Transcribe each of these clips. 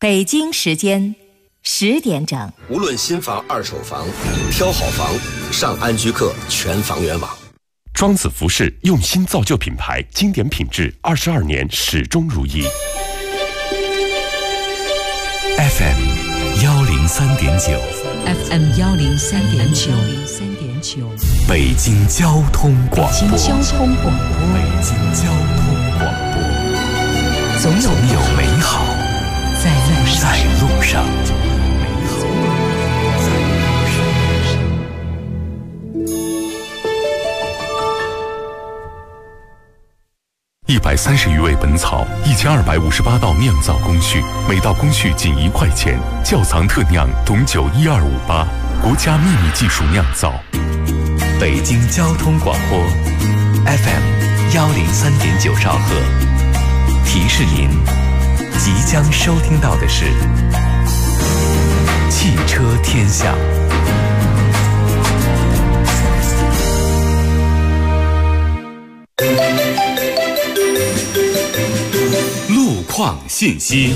北京时间10点整。 无论新房、二手房，挑好房，上安居客全房源网。 庄子服饰用心造就品牌，经典品质，22年始终如一。 FM 103.9 FM 103.9 北京交通广播。 北京交通广播。 总有美好在路上。130余味本草，1258道酿造工序，每道工序仅1块钱。窖藏特酿董酒1258，国家秘密技术酿造。北京交通广播 FM 103.9兆赫。提示您，即将收听到的是汽车天下。路况信息。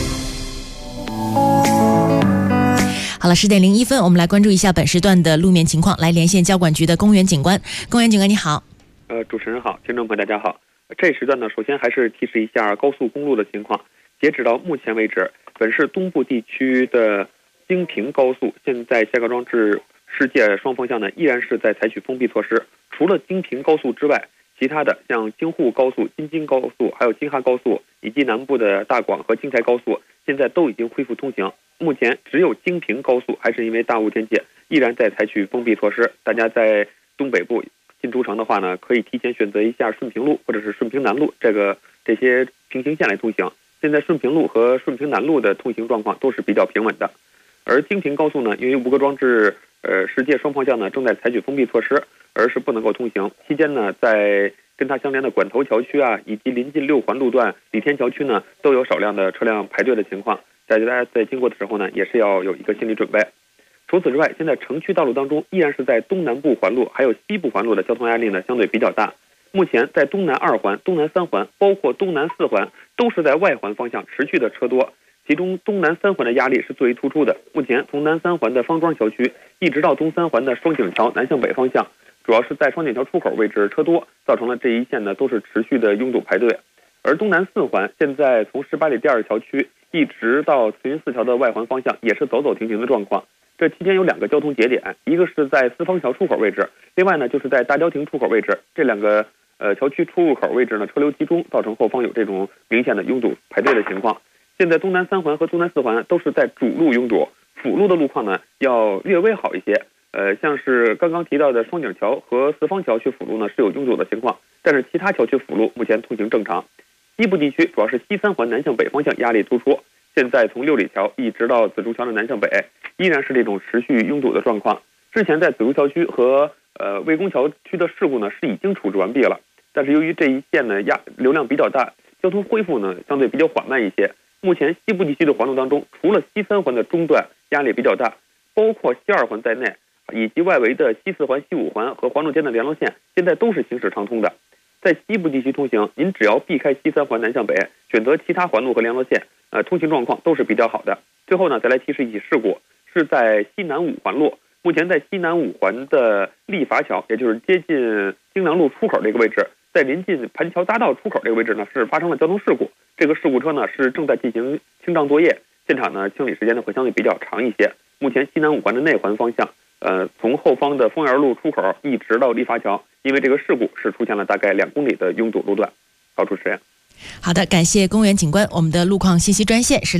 好了，10点01分，我们来关注一下本时段的路面情况。来连线交管局的公园警官。公园警官你好。 主持人好，听众朋友大家好。这时段呢，首先还是提示一下高速公路的情况。截止到目前为止，本市东部地区的京平高速现在下高桩至世界双方向呢，依然是在采取封闭措施。除了京平高速之外，其他的像京沪高速、京津高速、还有京哈高速以及南部的大广和京台高速，现在都已经恢复通行。目前只有京平高速还是因为大雾天气，依然在采取封闭措施。大家在东北部进出城的话呢，可以提前选择一下顺平路或者是顺平南路这些平行线来通行。现在顺平路和顺平南路的通行状况都是比较平稳的。而京平高速呢，因为吴各庄至世界双方向呢正在采取封闭措施，而是不能够通行。期间呢，在跟它相连的管头桥区啊，以及临近6环路段李天桥区呢，都有少量的车辆排队的情况。大家在经过的时候呢，也是要有一个心理准备。除此之外，现在城区道路当中依然是在东南部环路还有西部环路的交通压力呢相对比较大。目前在东南2环、东南3环，包括东南4环，都是在外环方向持续的车多。其中东南3环的压力是最为突出的。目前从南3环的方庄桥区一直到东3环的双井桥南向北方向，主要是在双井桥出口位置车多，造成了这一线呢都是持续的拥堵排队。而东南4环现在从18里第2桥区一直到慈云寺桥的外环方向也是走走停停的状况。这期间有2个交通节点，一个是在四方桥出口位置，另外呢就是在大郊亭出口位置。这2个桥区出入口位置呢车流集中，造成后方有这种明显的拥堵排队的情况。现在东南3环和东南4环都是在主路拥堵，辅路的路况呢要略微好一些。像是刚刚提到的双井桥和四方桥区辅路呢是有拥堵的情况，但是其他桥区辅路目前通行正常。西部地区主要是西3环南向北方向压力突出，现在从6里桥一直到紫竹桥的南向北，依然是这种持续拥堵的状况。之前在紫竹桥区和魏公桥区的事故呢是已经处置完毕了，但是由于这一线呢流量比较大，交通恢复呢相对比较缓慢一些。目前西部地区的环路当中，除了西3环的中段压力比较大，包括西2环在内，以及外围的西4环、西5环和环路间的联络线，现在都是行驶畅通的。在西部地区通行，您只要避开西3环南向北，选择其他环路和联络线，通行状况都是比较好的。最后呢，再来提示一起事故，是在西南5环路。目前在西南5环的立法桥，也就是接近京南路出口这个位置，在临近盘桥大道出口这个位置呢，是发生了交通事故。这个事故车呢是正在进行清障作业，现场呢清理时间呢会相对比较长一些。目前西南5环的内环方向，从后方的丰源路出口一直到立法桥，因为这个事故是出现了大概2公里的拥堵路段。好，主持人。 好的，感谢公园警官。我们的路况信息专线是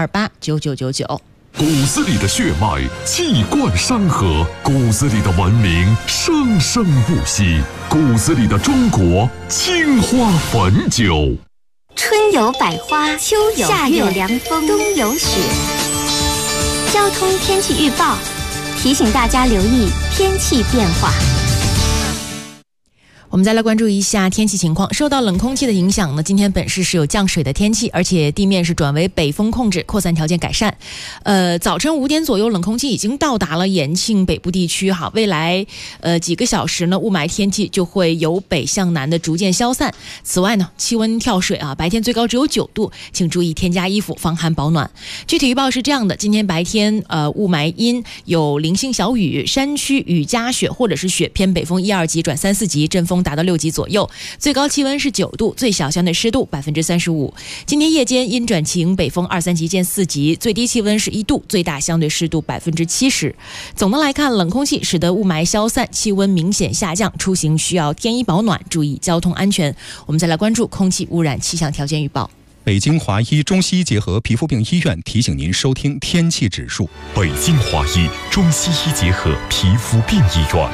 65289999。 骨子里的血脉气贯山河，骨子里的文明生生不息，骨子里的中国青花汾酒。 春有百花，秋有夏有凉风，冬有雪。交通天气预报提醒大家留意天气变化。 我们再来关注一下天气情况。受到冷空气的影响呢，今天本市是有降水的天气，而且地面是转为北风控制，扩散条件改善。早晨5点左右，冷空气已经到达了延庆北部地区哈。未来几个小时呢，雾霾天气就会由北向南的逐渐消散。此外呢，气温跳水啊，白天最高只有9度，请注意添加衣服，防寒保暖。具体预报是这样的：今天白天雾霾阴，有零星小雨，山区雨夹雪或者是雪，偏北风1、2级转3、4级，阵风达到6级左右，最高气温是9度，最小相对湿度35%。今天夜间阴转晴，北风2、3级见4级，最低气温是1度，最大相对湿度70%。总的来看，冷空气使得雾霾消散，气温明显下降，出行需要添衣保暖，注意交通安全。我们再来关注空气污染气象条件预报。 北京华医中西医结合皮肤病医院提醒您收听天气指数。 北京华医中西医结合皮肤病医院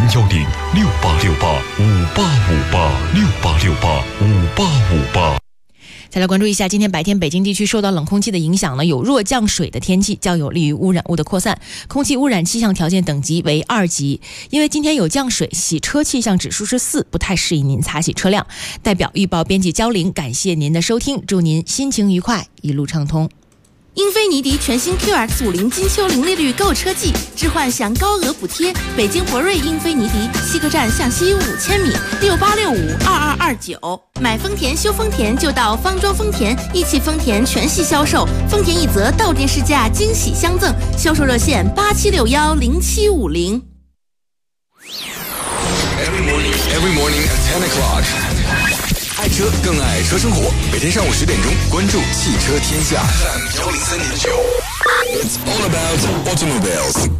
，01068685868586858。 再来关注一下，今天白天北京地区受到冷空气的影响呢，有弱降水的天气，较有利于污染物的扩散。空气污染气象条件等级为2级，因为今天有降水，洗车气象指数是4，不太适宜您擦洗车辆。代表预报编辑焦玲，感谢您的收听，祝您心情愉快，一路畅通。 英菲尼迪全新 QX50金秋零利率购车季，置换享高额补贴。北京博瑞英菲尼迪西客站向西5000米，68652229。买丰田修丰田就到方庄丰田，一汽丰田全系销售，丰田一泽到店试驾惊喜相赠，销售热线87610750。 Every morning at 10 o'clock. 爱车更爱车生活，每天上午10点钟，关注汽车天下。103.9 It's all about automobiles.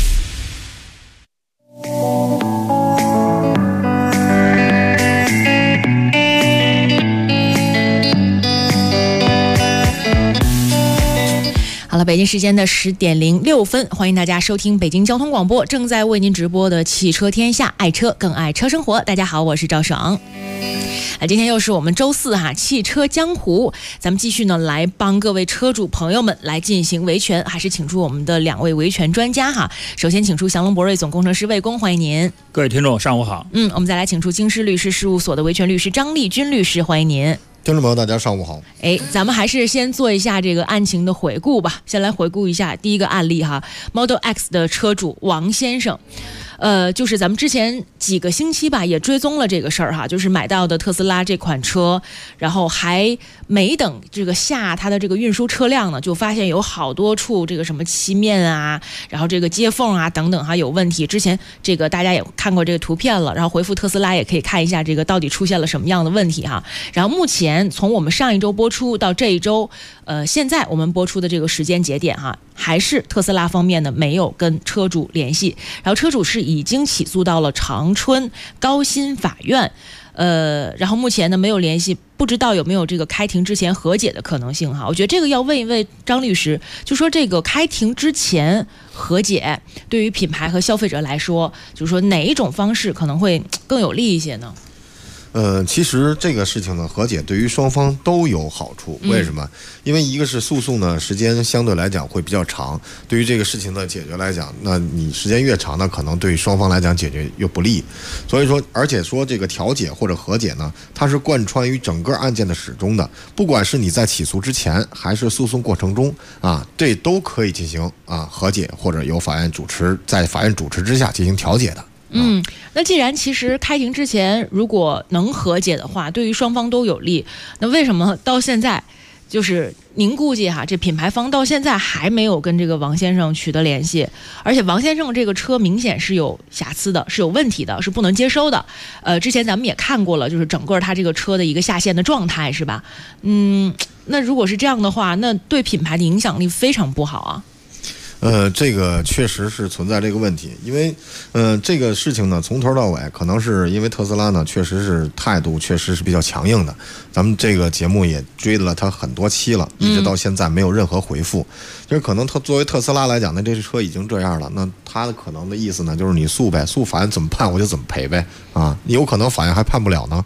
好了，北京时间的10点06分，欢迎大家收听北京交通广播正在为您直播的汽车天下，爱车更爱车生活。大家好，我是赵爽。今天又是我们周4哈，汽车江湖，咱们继续呢来帮各位车主朋友们来进行维权，还是请出我们的2位维权专家哈。首先请出祥龙博瑞总工程师魏工，欢迎您。 各位听众上午好。 我们再来请出京师律师事务所的维权律师张立军律师，欢迎您。 听众朋友大家上午好。 咱们还是先做一下这个案情的回顾吧。先来回顾一下第一个案例哈 ，Model X 的车主王先生。就是咱们之前几个星期吧，也追踪了这个事儿哈，就是买到的特斯拉这款车，然后还没等这个下它的这个运输车辆呢，就发现有好多处这个什么漆面啊，然后这个接缝啊等等哈有问题。之前这个大家也看过这个图片了，然后回复特斯拉也可以看一下这个到底出现了什么样的问题哈。然后目前从我们上一周播出到这一周，现在我们播出的这个时间节点哈，还是特斯拉方面呢没有跟车主联系，然后车主是已经起诉到了长春高新法院，然后目前呢没有联系，不知道有没有这个开庭之前和解的可能性哈。我觉得这个要问一问张律师，就说这个开庭之前和解对于品牌和消费者来说，就是说哪一种方式可能会更有利一些呢？ 其实这个事情呢，和解对于双方都有好处。为什么？因为一个是诉讼呢，时间相对来讲会比较长，对于这个事情的解决来讲，那你时间越长呢，可能对于双方来讲解决越不利。所以说，而且说这个调解或者和解呢，它是贯穿于整个案件的始终的，不管是你在起诉之前还是诉讼过程中啊，这都可以进行和解，或者由法院主持，在法院主持之下进行调解的。 那既然其实开庭之前如果能和解的话，对于双方都有利，那为什么到现在就是您估计哈，这品牌方到现在还没有跟这个王先生取得联系？而且王先生这个车明显是有瑕疵的，是有问题的，是不能接收的。之前咱们也看过了，就是整个他这个车的一个下线的状态，是吧？那如果是这样的话，那对品牌的影响力非常不好啊。 这个确实是存在这个问题，因为这个事情呢，从头到尾可能是因为特斯拉呢，确实是态度确实是比较强硬的。咱们这个节目也追了他很多期了，一直到现在没有任何回复。就是可能他作为特斯拉来讲呢，这车已经这样了，那他的可能的意思呢，就是你诉呗，诉法院怎么判我就怎么赔呗啊，有可能法院还判不了呢。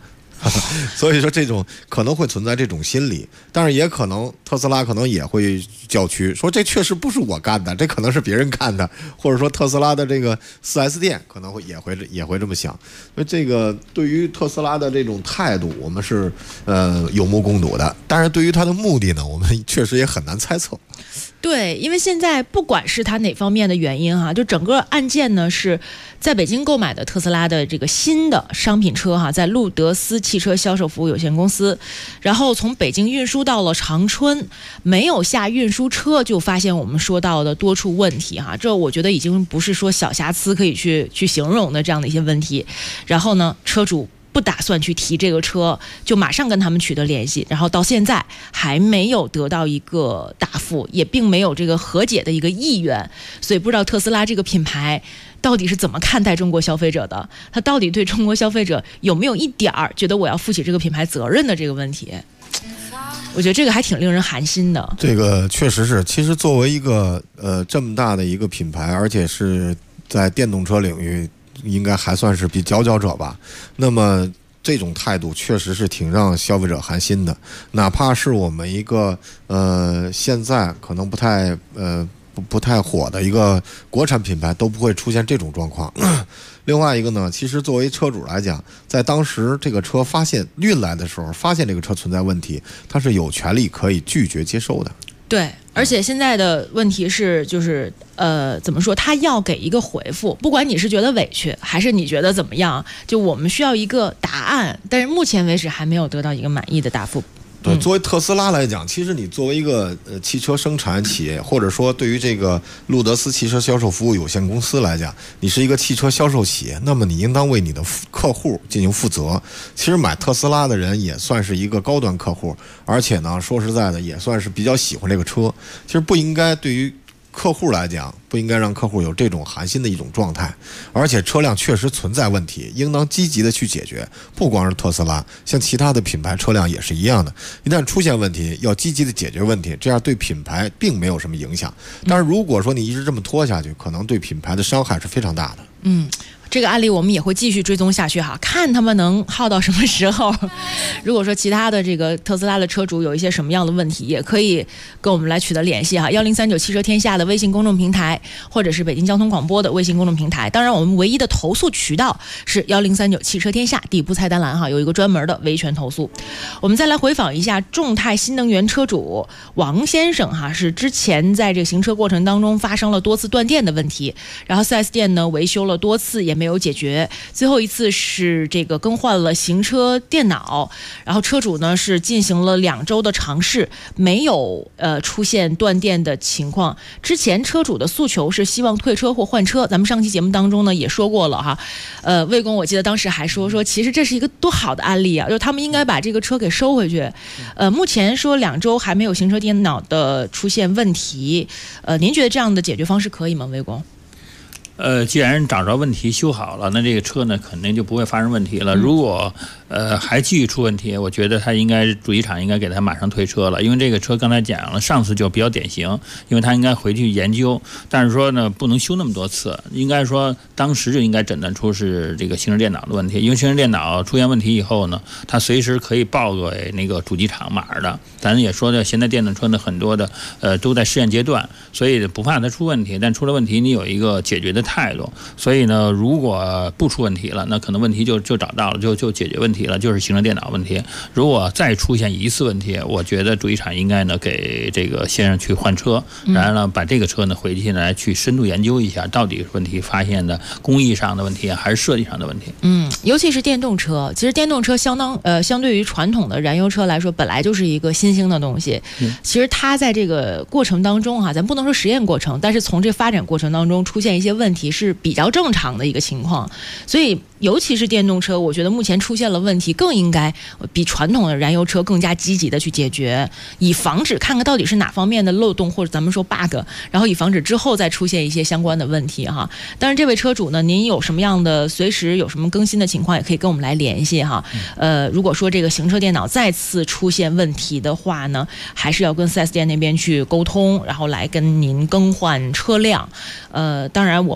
所以说这种可能会存在这种心理，但是也可能特斯拉可能也会叫屈，说这确实不是我干的，这可能是别人干的，或者说特斯拉的这个 4S 店可能也会这么想。所以这个对于特斯拉的这种态度，我们是有目共睹的，但是对于它的目的呢，我们确实也很难猜测。 对，因为现在不管是它哪方面的原因哈，就整个案件呢是在北京购买的特斯拉的这个新的商品车哈，在路德斯汽车销售服务有限公司，然后从北京运输到了长春，没有下运输车就发现我们说到的多处问题哈，这我觉得已经不是说小瑕疵可以去形容的这样的一些问题。然后呢，车主不打算去提这个车，就马上跟他们取得联系，然后到现在还没有得到一个答复，也并没有这个和解的一个意愿，所以不知道特斯拉这个品牌到底是怎么看待中国消费者的，他到底对中国消费者有没有一点儿觉得我要负起这个品牌责任的这个问题，我觉得这个还挺令人寒心的。 这个确实是，其实作为一个这么大的一个品牌，而且是在电动车领域应该还算是比佼佼者吧，那么这种态度确实是挺让消费者寒心的。哪怕是我们一个现在可能不太火的一个国产品牌，都不会出现这种状况。另外一个呢，其实作为车主来讲，在当时这个车运来的时候，发现这个车存在问题，他是有权利可以拒绝接受的。 对，而且现在的问题是，就是怎么说，他要给一个回复，不管你是觉得委屈，还是你觉得怎么样，就我们需要一个答案，但是目前为止还没有得到一个满意的答复。 对，作为特斯拉来讲，其实你作为一个汽车生产企业，或者说对于这个路德斯汽车销售服务有限公司来讲，你是一个汽车销售企业，那么你应当为你的客户进行负责。其实买特斯拉的人也算是一个高端客户，而且呢，说实在的，也算是比较喜欢这个车。其实不应该对于客户来讲，不应该让客户有这种寒心的一种状态，而且车辆确实存在问题，应当积极的去解决。不光是特斯拉，像其他的品牌车辆也是一样的，一旦出现问题，要积极的解决问题，这样对品牌并没有什么影响。但是如果说你一直这么拖下去，可能对品牌的伤害是非常大的。 这个案例我们也会继续追踪下去哈，看他们能耗到什么时候。如果说其他的这个特斯拉的车主有一些什么样的问题，也可以跟我们来取得联系哈。1039汽车天下的微信公众平台，或者是北京交通广播的微信公众平台。当然，我们唯一的投诉渠道是1039汽车天下底部菜单栏哈，有一个专门的维权投诉。我们再来回访一下众泰新能源车主王先生哈，是之前在这个行车过程当中发生了多次断电的问题，然后 4S 店呢维修了多次也没有解决，最后一次是这个更换了行车电脑，然后车主呢是进行了2周的尝试，没有出现断电的情况。之前车主的诉求是希望退车或换车，咱们上期节目当中呢也说过了哈。魏工我记得当时还说其实这是一个多好的案例啊，就是他们应该把这个车给收回去。目前说2周还没有行车电脑的出现问题，您觉得这样的解决方式可以吗，魏工？ 既然找着问题修好了，那这个车呢肯定就不会发生问题了。如果还继续出问题，我觉得他主机厂应该给他马上退车了，因为这个车刚才讲了，上次就比较典型，因为他应该回去研究，但是说呢不能修那么多次，应该说当时就应该诊断出是这个行车电脑的问题，因为行车电脑出现问题以后呢，它随时可以报给那个主机厂码的。咱也说的，现在电动车呢很多的都在试验阶段，所以不怕它出问题，但出了问题你有一个解决的态度。所以呢，如果不出问题了，那可能问题就找到了，就解决问题了，就是行车电脑问题。如果再出现一次问题，我觉得主机厂应该呢给这个先生去换车，然后呢把这个车呢回去来去深度研究一下，到底是问题发现的工艺上的问题还是设计上的问题。 尤其是电动车，其实电动车相对于传统的燃油车来说，本来就是一个新兴的东西。其实它在这个过程当中哈，咱不能说实验过程，但是从这发展过程当中出现一些问题是比较正常的一个情况。所以尤其是电动车，我觉得目前出现了问题，更应该比传统的燃油车更加积极的去解决，以防止看看到底是哪方面的漏洞，或者咱们说 bug， 然后以防止之后再出现一些相关的问题哈。当然，这位车主呢，您有什么样的随时有什么更新的情况，也可以跟我们来联系哈。如果说这个行车电脑再次出现问题的话呢，还是要跟 4S 店那边去沟通，然后来跟您更换车辆。当然我们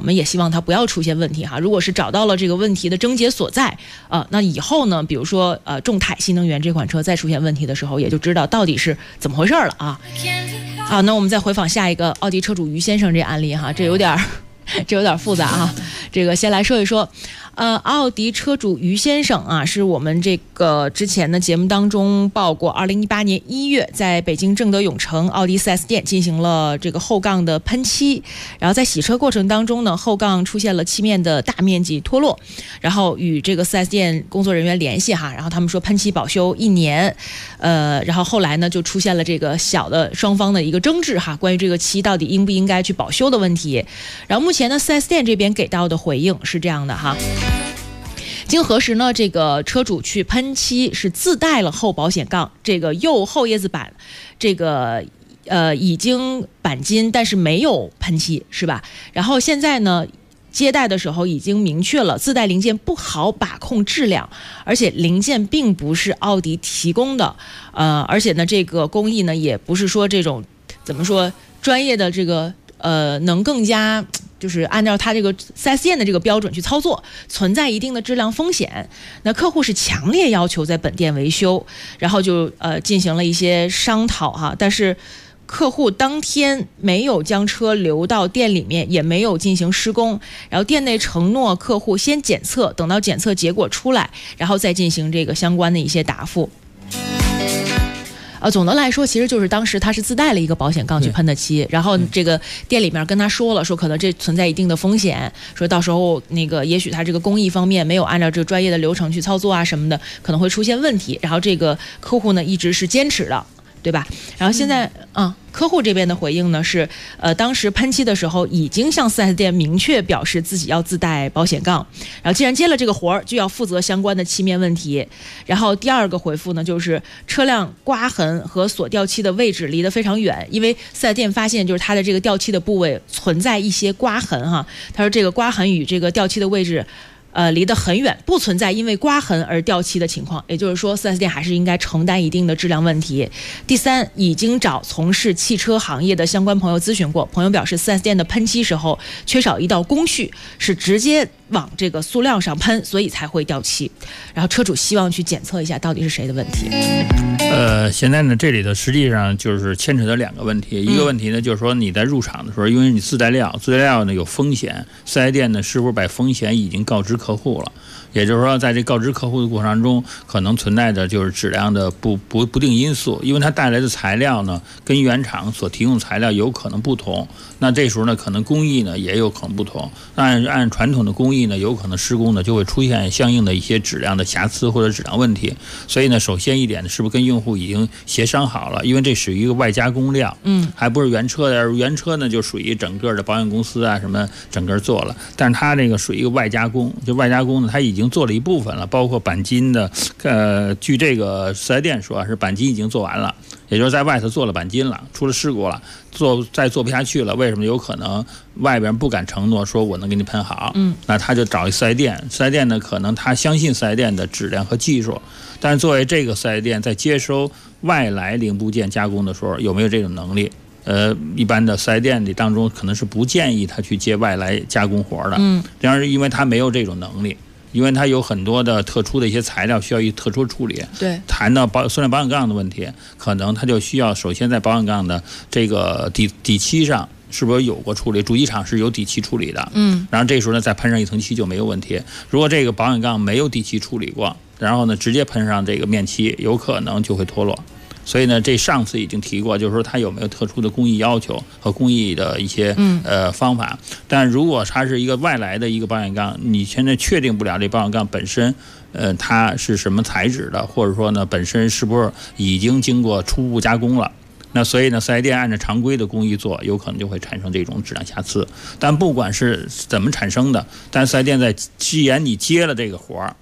们也希望它不要出现问题哈。如果是找到了这个问题的症结所在那以后呢，比如说众泰新能源这款车再出现问题的时候，也就知道到底是怎么回事了啊。好，那我们再回访下一个奥迪车主于先生这案例哈，这有点复杂啊。这个先来说一说。奥迪车主于先生啊，是我们这个之前的节目当中报过，2018年1月在北京正德永城奥迪 4S 店进行了这个后杠的喷漆，然后在洗车过程当中呢，后杠出现了漆面的大面积脱落，然后与这个 4S 店工作人员联系哈，然后他们说喷漆保修1年，然后后来呢就出现了这个小的双方的一个争执哈，关于这个漆到底应不应该去保修的问题，然后目前呢 4S 店这边给到的回应是这样的哈。经核实呢，这个车主去喷漆是自带了后保险杠，这个右后叶子板，这个已经钣金，但是没有喷漆，是吧？然后现在呢，接待的时候已经明确了，自带零件不好把控质量，而且零件并不是奥迪提供的，而且呢，这个工艺呢也不是说这种怎么说专业的这个能更加。就是按照他这个 4S 店的这个标准去操作，存在一定的质量风险。那客户是强烈要求在本店维修，然后就进行了一些商讨哈，但是客户当天没有将车留到店里面，也没有进行施工，然后店内承诺客户先检测，等到检测结果出来，然后再进行这个相关的一些答复。总的来说，其实就是当时他是自带了一个保险杠去喷的漆，然后这个店里面跟他说了，说可能这存在一定的风险，说到时候那个也许他这个工艺方面没有按照这个专业的流程去操作啊什么的，可能会出现问题。然后这个客户呢一直是坚持的，对吧？然后现在客户这边的回应呢是，当时喷漆的时候已经向 4S 店明确表示自己要自带保险杠，然后既然接了这个活儿，就要负责相关的漆面问题。然后第二个回复呢，就是车辆刮痕和所掉漆的位置离得非常远，因为 4S 店发现就是它的这个掉漆的部位存在一些刮痕哈，他说这个刮痕与这个掉漆的位置。离得很远，不存在因为刮痕而掉漆的情况，也就是说 4S 店还是应该承担一定的质量问题。第三，已经找从事汽车行业的相关朋友咨询过，朋友表示 4S 店的喷漆时候缺少一道工序，是直接往这个塑料上喷，所以才会掉漆。然后车主希望去检测一下到底是谁的问题。 现在呢，这里头实际上就是牵扯到两个问题，一个问题呢就是说你在入场的时候，因为你自带料呢有风险，4S店呢是不是把风险已经告知客户了？也就是说，在这告知客户的过程中，可能存在着就是质量的不定因素，因为它带来的材料呢，跟原厂所提供材料有可能不同。那这时候呢，可能工艺呢也有可能不同。按传统的工艺呢，有可能施工呢就会出现相应的一些质量的瑕疵或者质量问题。所以呢，首先一点呢，是不是跟用户已经协商好了？因为这属于一个外加工料，还不是原车的。原车呢就属于整个的保险公司啊什么整个做了，但是它这个属于一个外加工，就外加工呢，它已经做了一部分了，包括钣金的，据这个4S店说是钣金已经做完了，也就是在外头做了钣金了，出了事故了，再做不下去了。为什么？有可能外边不敢承诺说我能给你喷好，那他就找一4S店，4S店呢可能他相信4S店的质量和技术，但是作为这个4S店在接收外来零部件加工的时候，有没有这种能力？一般的4S店里当中可能是不建议他去接外来加工活的，然而因为他没有这种能力。因为它有很多的特殊的一些材料需要一特殊处理， 对， 谈到塑料保险杠的问题，可能它就需要首先在保险杠的这个底漆上是不是有过处理，主机厂是有底漆处理的，然后这时候呢再喷上一层漆就没有问题。如果这个保险杠没有底漆处理过，然后呢直接喷上这个面漆，有可能就会脱落。所以呢，这上次已经提过，就是说它有没有特殊的工艺要求和工艺的一些方法。但如果它是一个外来的一个保险杠，你现在确定不了这保险杠本身，它是什么材质的，或者说呢本身是不是已经经过初步加工了。那所以呢 4S 店按照常规的工艺做，有可能就会产生这种质量瑕疵。但不管是怎么产生的，但是4S店既然你接了这个活儿，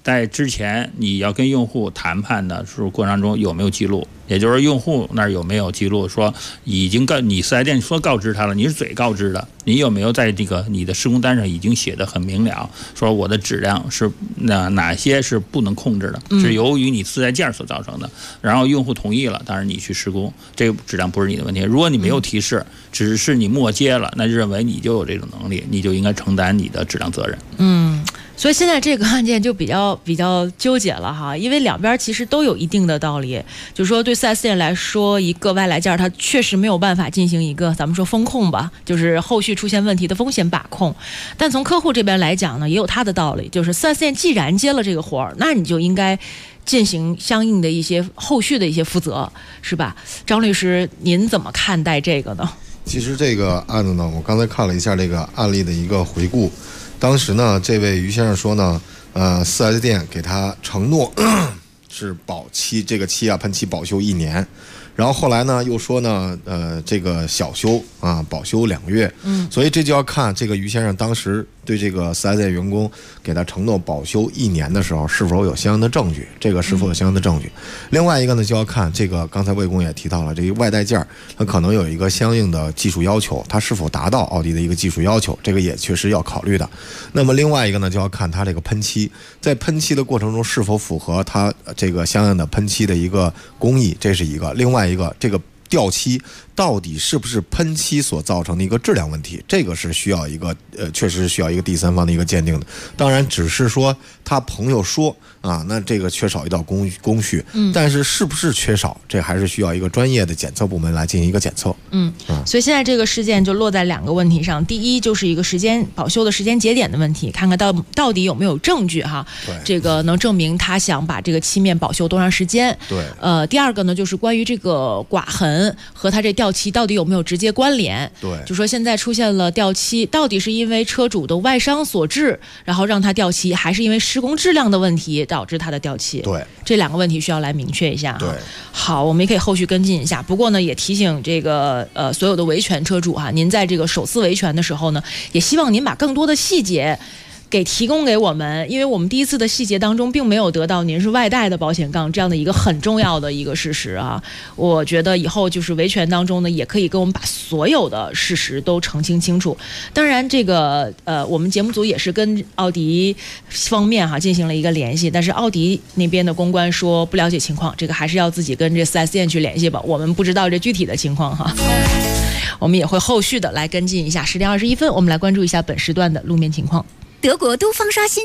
在之前你要跟用户谈判的时候过程中有没有记录，也就是用户那儿有没有记录说已经你4S店说告知他了，你是嘴告知的，你有没有在这个你的施工单上已经写得很明了，说我的质量是哪些是不能控制的，是由于你自带件所造成的，然后用户同意了，当然你去施工，这个质量不是你的问题。如果你没有提示，只是你默接了，那认为你就有这种能力，你就应该承担你的质量责任。 所以现在这个案件就比较纠结了哈，因为两边其实都有一定的道理，就是说对 4S 店来说，一个外来件它确实没有办法进行一个咱们说风控吧，就是后续出现问题的风险把控。但从客户这边来讲呢，也有他的道理，就是 4S 店既然接了这个活儿，那你就应该进行相应的一些后续的一些负责，是吧？张律师，您怎么看待这个呢？ 其实这个案子呢，我刚才看了一下这个案例的一个回顾。当时呢，这位于先生说呢，4S 店给他承诺是保期，这个期啊喷漆保修1年，然后后来呢又说呢，这个小修啊保修2个月，所以这就要看这个于先生当时对这个4S店员工给他承诺保修1年的时候是否有相应的证据，这个是否有相应的证据。另外一个呢，就要看这个刚才魏工也提到了，这个外带件它可能有一个相应的技术要求，它是否达到奥迪的一个技术要求，这个也确实要考虑的。那么另外一个呢，就要看它这个喷漆，在喷漆的过程中是否符合它这个相应的喷漆的一个工艺，这是一个。另外一个，这个掉漆到底是不是喷漆所造成的一个质量问题，这个是需要一个确实是需要一个第三方的一个鉴定的。当然只是说他朋友说啊，那这个缺少一道工序，但是是不是缺少，这还是需要一个专业的检测部门来进行一个检测。 所以现在这个事件就落在2个问题上，第一就是一个保修的时间节点的问题，看看到底有没有证据哈，这个能证明他想把这个漆面保修多长时间。第二个呢，就是关于这个刮痕和他这掉漆到底有没有直接关联。就说现在出现了掉漆，到底是因为车主的外伤所致，然后让他掉漆，还是因为施工质量的问题导致他的掉漆？这2个问题需要来明确一下。好，我们也可以后续跟进一下。不过呢，也提醒这个所有的维权车主哈，您在这个首次维权的时候呢，也希望您把更多的细节给提供给我们，因为我们第一次的细节当中并没有得到您是外带的保险杠这样的一个很重要的一个事实啊。我觉得以后就是维权当中呢，也可以跟我们把所有的事实都澄清清楚。当然这个我们节目组也是跟奥迪方面进行了一个联系，但是奥迪那边的公关说不了解情况，这个还是要自己跟这 4S 店去联系吧，我们不知道这具体的情况哈。我们也会后续的来跟进一下。10点21分，我们来关注一下本时段的路面情况。 德国都方刷新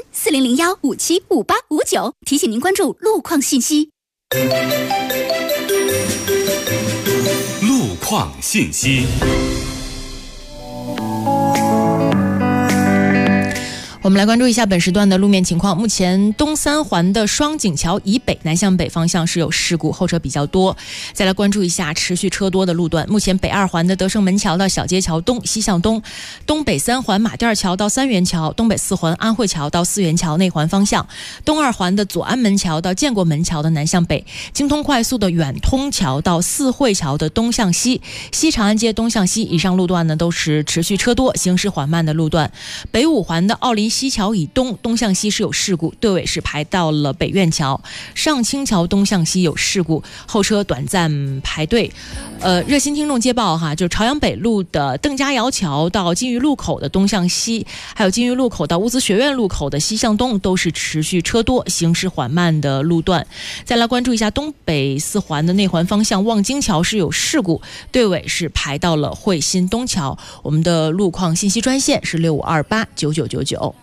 4001575859，提醒您关注路况信息。 路况信息。 我们来关注一下本时段的路面情况。目前东三环的双井桥以北南向北方向是有事故，后车比较多。再来关注一下持续车多的路段。目前北二环的德胜门桥到小街桥东西向东，东北三环马甸桥到三元桥，东北四环安慧桥到四元桥内环方向，东二环的左安门桥到建国门桥的南向北，京通快速的远通桥到四惠桥的东向西，西长安街东向西以上路段呢都是持续车多行驶缓慢的路段。北五环的奥林西桥以东东向西是有事故，队尾是排到了北苑桥。上清桥东向西有事故，后车短暂排队。热心听众接报哈，就是朝阳北路的邓家窑桥到金鱼路口的东向西，还有金鱼路口到乌兹学院路口的西向东都是持续车多行驶缓慢的路段。再来关注一下东北四环的内环方向望京桥是有事故，队尾是排到了汇新东桥。我们的路况信息专线是65289999。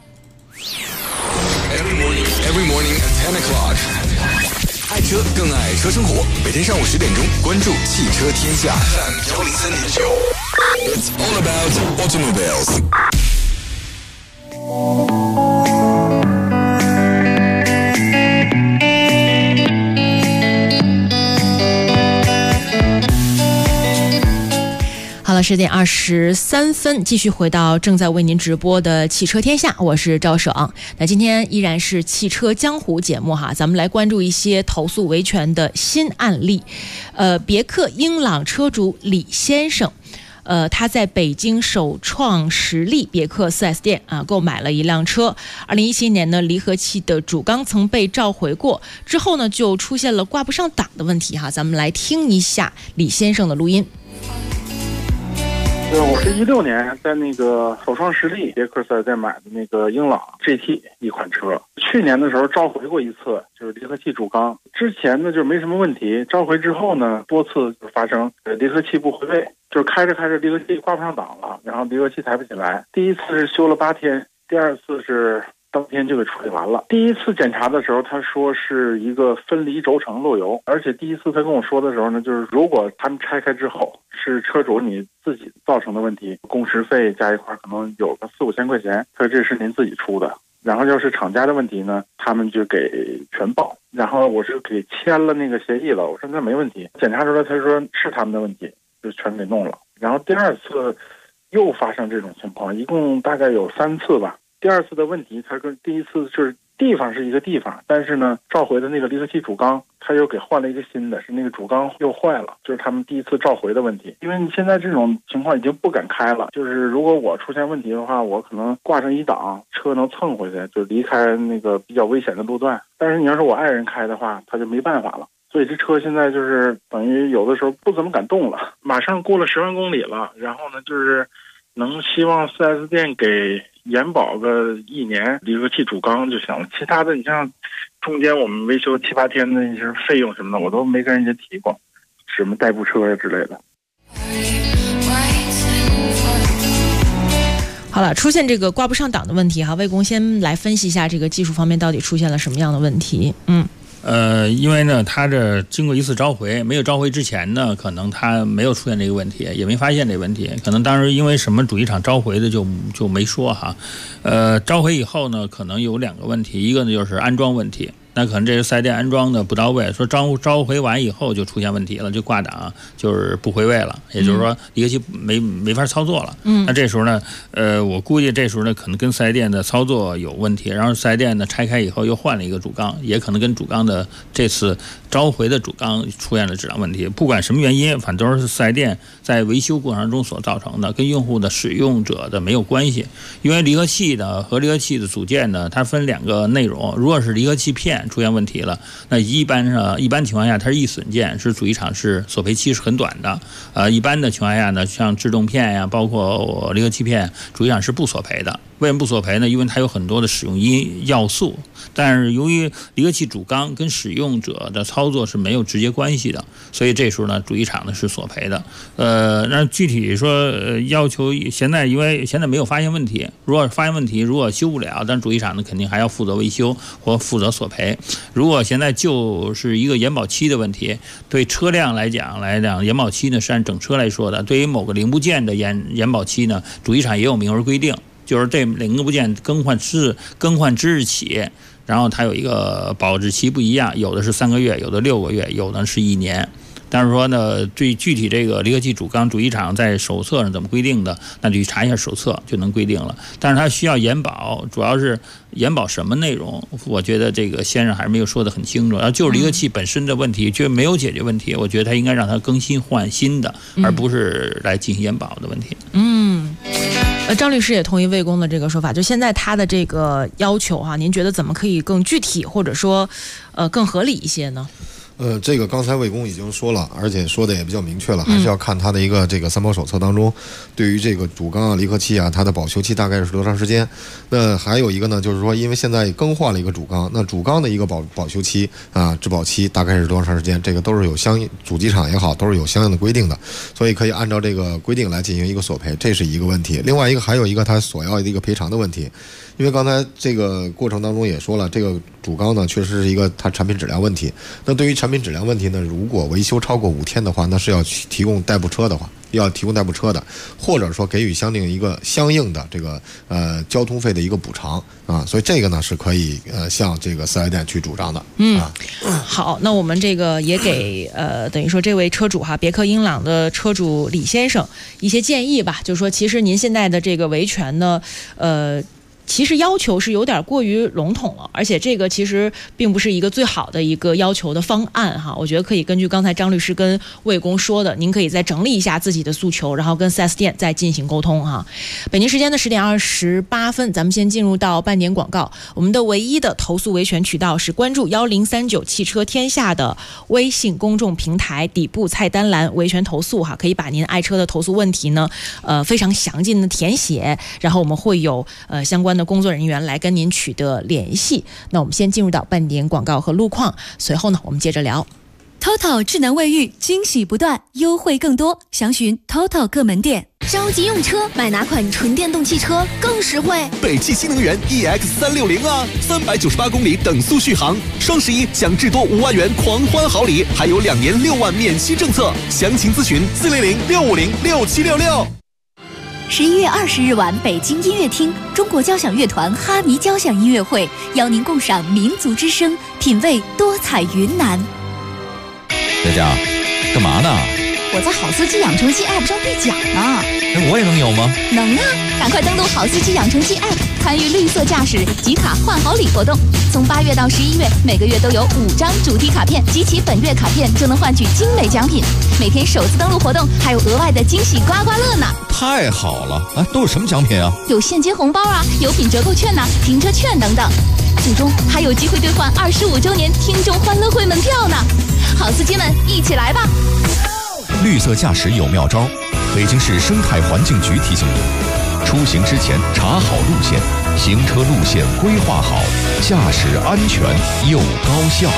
Every morning at 10 o'clock. 爱车更爱车生活，每天上午10点钟关注汽车天下 FM103.9。It's all about automobiles. 好了，10点23分，继续回到正在为您直播的汽车天下，我是赵爽。那今天依然是汽车江湖节目哈，咱们来关注一些投诉维权的新案例。别克英朗车主李先生。 他在北京首创实力别克 4S 店啊购买了一辆车。2017年呢，离合器的主缸曾被召回过，之后呢就出现了挂不上档的问题哈。咱们来听一下李先生的录音。 我是16年在那个首创实力别克4S店买的那个英朗 GT 一款车，去年的时候召回过一次，就是离合器主缸，之前呢就没什么问题，召回之后呢多次就发生离合器不回位，就是开着开着离合器挂不上档了，然后离合器抬不起来。第一次是修了8天，第二次是当天就给处理完了。第一次检查的时候他说是一个分离轴承漏油，而且第一次他跟我说的时候呢，就是如果他们拆开之后是车主你自己造成的问题，工时费加一块可能有个4-5千块钱，他说这是您自己出的。然后要是厂家的问题呢，他们就给全报。然后我是给签了那个协议了，我说那没问题。检查出来他说是他们的问题，就全给弄了。然后第二次又发生这种情况，一共大概有3次吧。第二次的问题，它跟第一次就是地方是一个地方，但是呢，召回的那个离合器主缸，它又给换了一个新的，是那个主缸又坏了，就是他们第一次召回的问题。因为你现在这种情况已经不敢开了，就是如果我出现问题的话，我可能挂上1档，车能蹭回去，就离开那个比较危险的路段。但是你要是我爱人开的话，他就没办法了。所以这车现在就是等于有的时候不怎么敢动了。马上过了10万公里了，然后呢，就是能希望 4S 店给延保个1年离合器主缸就行了，其他的你像中间我们维修7-8天的一些费用什么的，我都没跟人家提过，什么代步车呀之类的。 好了，出现这个挂不上档的问题哈，魏工先来分析一下这个技术方面到底出现了什么样的问题。 因为呢，他这经过一次召回，没有召回之前呢，可能他没有出现这个问题，也没发现这个问题。可能当时因为什么主机厂召回的就没说哈。召回以后呢，可能有2个问题，一个呢就是安装问题。那可能这个4S店安装的不到位，说召回完以后就出现问题了，就挂档就是不回位了，也就是说离合器没法操作了。那这时候呢，我估计这时候呢可能跟4S店的操作有问题，然后4S店呢拆开以后又换了一个主缸，也可能跟主缸的这次召回的主缸出现了质量问题。不管什么原因，反正都是4S店在维修过程中所造成的，跟用户的使用者的没有关系。因为离合器呢和离合器的组件呢，它分2个内容，如果是离合器片出现问题了，那一般情况下它是易损件，是主机厂是索赔期是很短的。一般的情况下呢，像制动片呀，包括离合器片，主机厂是不索赔的。为什么不索赔呢？因为它有很多的使用要素，但是由于离合器主缸跟使用者的操作是没有直接关系的，所以这时候呢，主机厂呢是索赔的。那具体说要求现在，因为现在没有发现问题，如果发现问题，如果修不了，但主机厂呢肯定还要负责维修或负责索赔。如果现在就是一个延保期的问题，对车辆来讲延保期呢是按整车来说的，对于某个零部件的延保期呢，主机厂也有明文规定。就是这零部件更换之日起，然后它有一个保质期不一样，有的是3个月，有的6个月，有的是1年。但是说呢，对具体这个离合器主缸主机厂在手册上怎么规定的，那就去查一下手册就能规定了。但是它需要延保，主要是延保什么内容？我觉得这个先生还是没有说得很清楚。然后就是离合器本身的问题，就没有解决问题，我觉得他应该让它更新换新的，而不是来进行延保的问题。 张律师也同意魏工的这个说法，就现在他的这个要求哈，您觉得怎么可以更具体或者说更合理一些呢？ 这个刚才魏工已经说了，而且说的也比较明确了，还是要看他的一个这个3保手册当中，对于这个主缸啊、离合器啊，它的保修期大概是多长时间？那还有一个呢，就是说，因为现在更换了一个主缸，那主缸的一个保修期啊、质保期大概是多长时间？这个都是有主机厂也好，都是有相应的规定的，所以可以按照这个规定来进行一个索赔，这是一个问题。另外一个还有一个他所要的一个赔偿的问题。因为刚才这个过程当中也说了，这个主缸呢确实是一个它产品质量问题。那对于产品质量问题呢，如果维修超过5天的话，那是要提供代步车的，或者说给予相应的这个交通费的一个补偿啊。所以这个呢是可以向这个4S店去主张的。 好，那我们这个也给等于说这位车主哈，别克英朗的车主李先生一些建议吧，就是说其实您现在的这个维权呢， 其实要求是有点过于笼统了，而且这个其实并不是一个最好的一个要求的方案哈。我觉得可以根据刚才张律师跟魏工说的，您可以再整理一下自己的诉求，然后跟 4S 店再进行沟通哈。北京时间的10点28分，咱们先进入到半点广告。我们的唯一的投诉维权渠道是关注1039汽车天下的微信公众平台底部菜单栏维权投诉哈，可以把您爱车的投诉问题呢非常详尽的填写，然后我们会有相关的工作人员来跟您取得联系。那我们先进入到半点广告和路况，随后呢我们接着聊。 TOTO 智能卫浴，惊喜不断，优惠更多，详询 TOTO 各门店。 着急用车，买哪款纯电动汽车更实惠？ 北汽新能源 EX360啊，398公里等速续航，双11享至多5万元狂欢好礼，还有2年6万免息政策，详情咨询400-650-6766。 11月20日晚，北京音乐厅，中国交响乐团哈尼交响音乐会邀您共赏民族之声，品味多彩云南。 佳佳，干嘛呢？ 我在好司机养成记 App 上兑奖呢。 那我也能有吗？ 能啊！赶快登录好司机养成记 App， 参与绿色驾驶集卡换好礼活动。从8月到11月，每个月都有5张主题卡片，集齐本月卡片就能换取精美奖品。每天首次登录活动还有额外的惊喜刮刮乐呢！ 太好了！啊，都是什么奖品啊？ 有现金红包啊，有品折扣券呐，停车券等等。最终还有机会兑换25周年听众欢乐会门票呢！好司机们，一起来吧！ 绿色驾驶有妙招，北京市生态环境局提醒您：出行之前查好路线，行车路线规划好，驾驶安全又高效。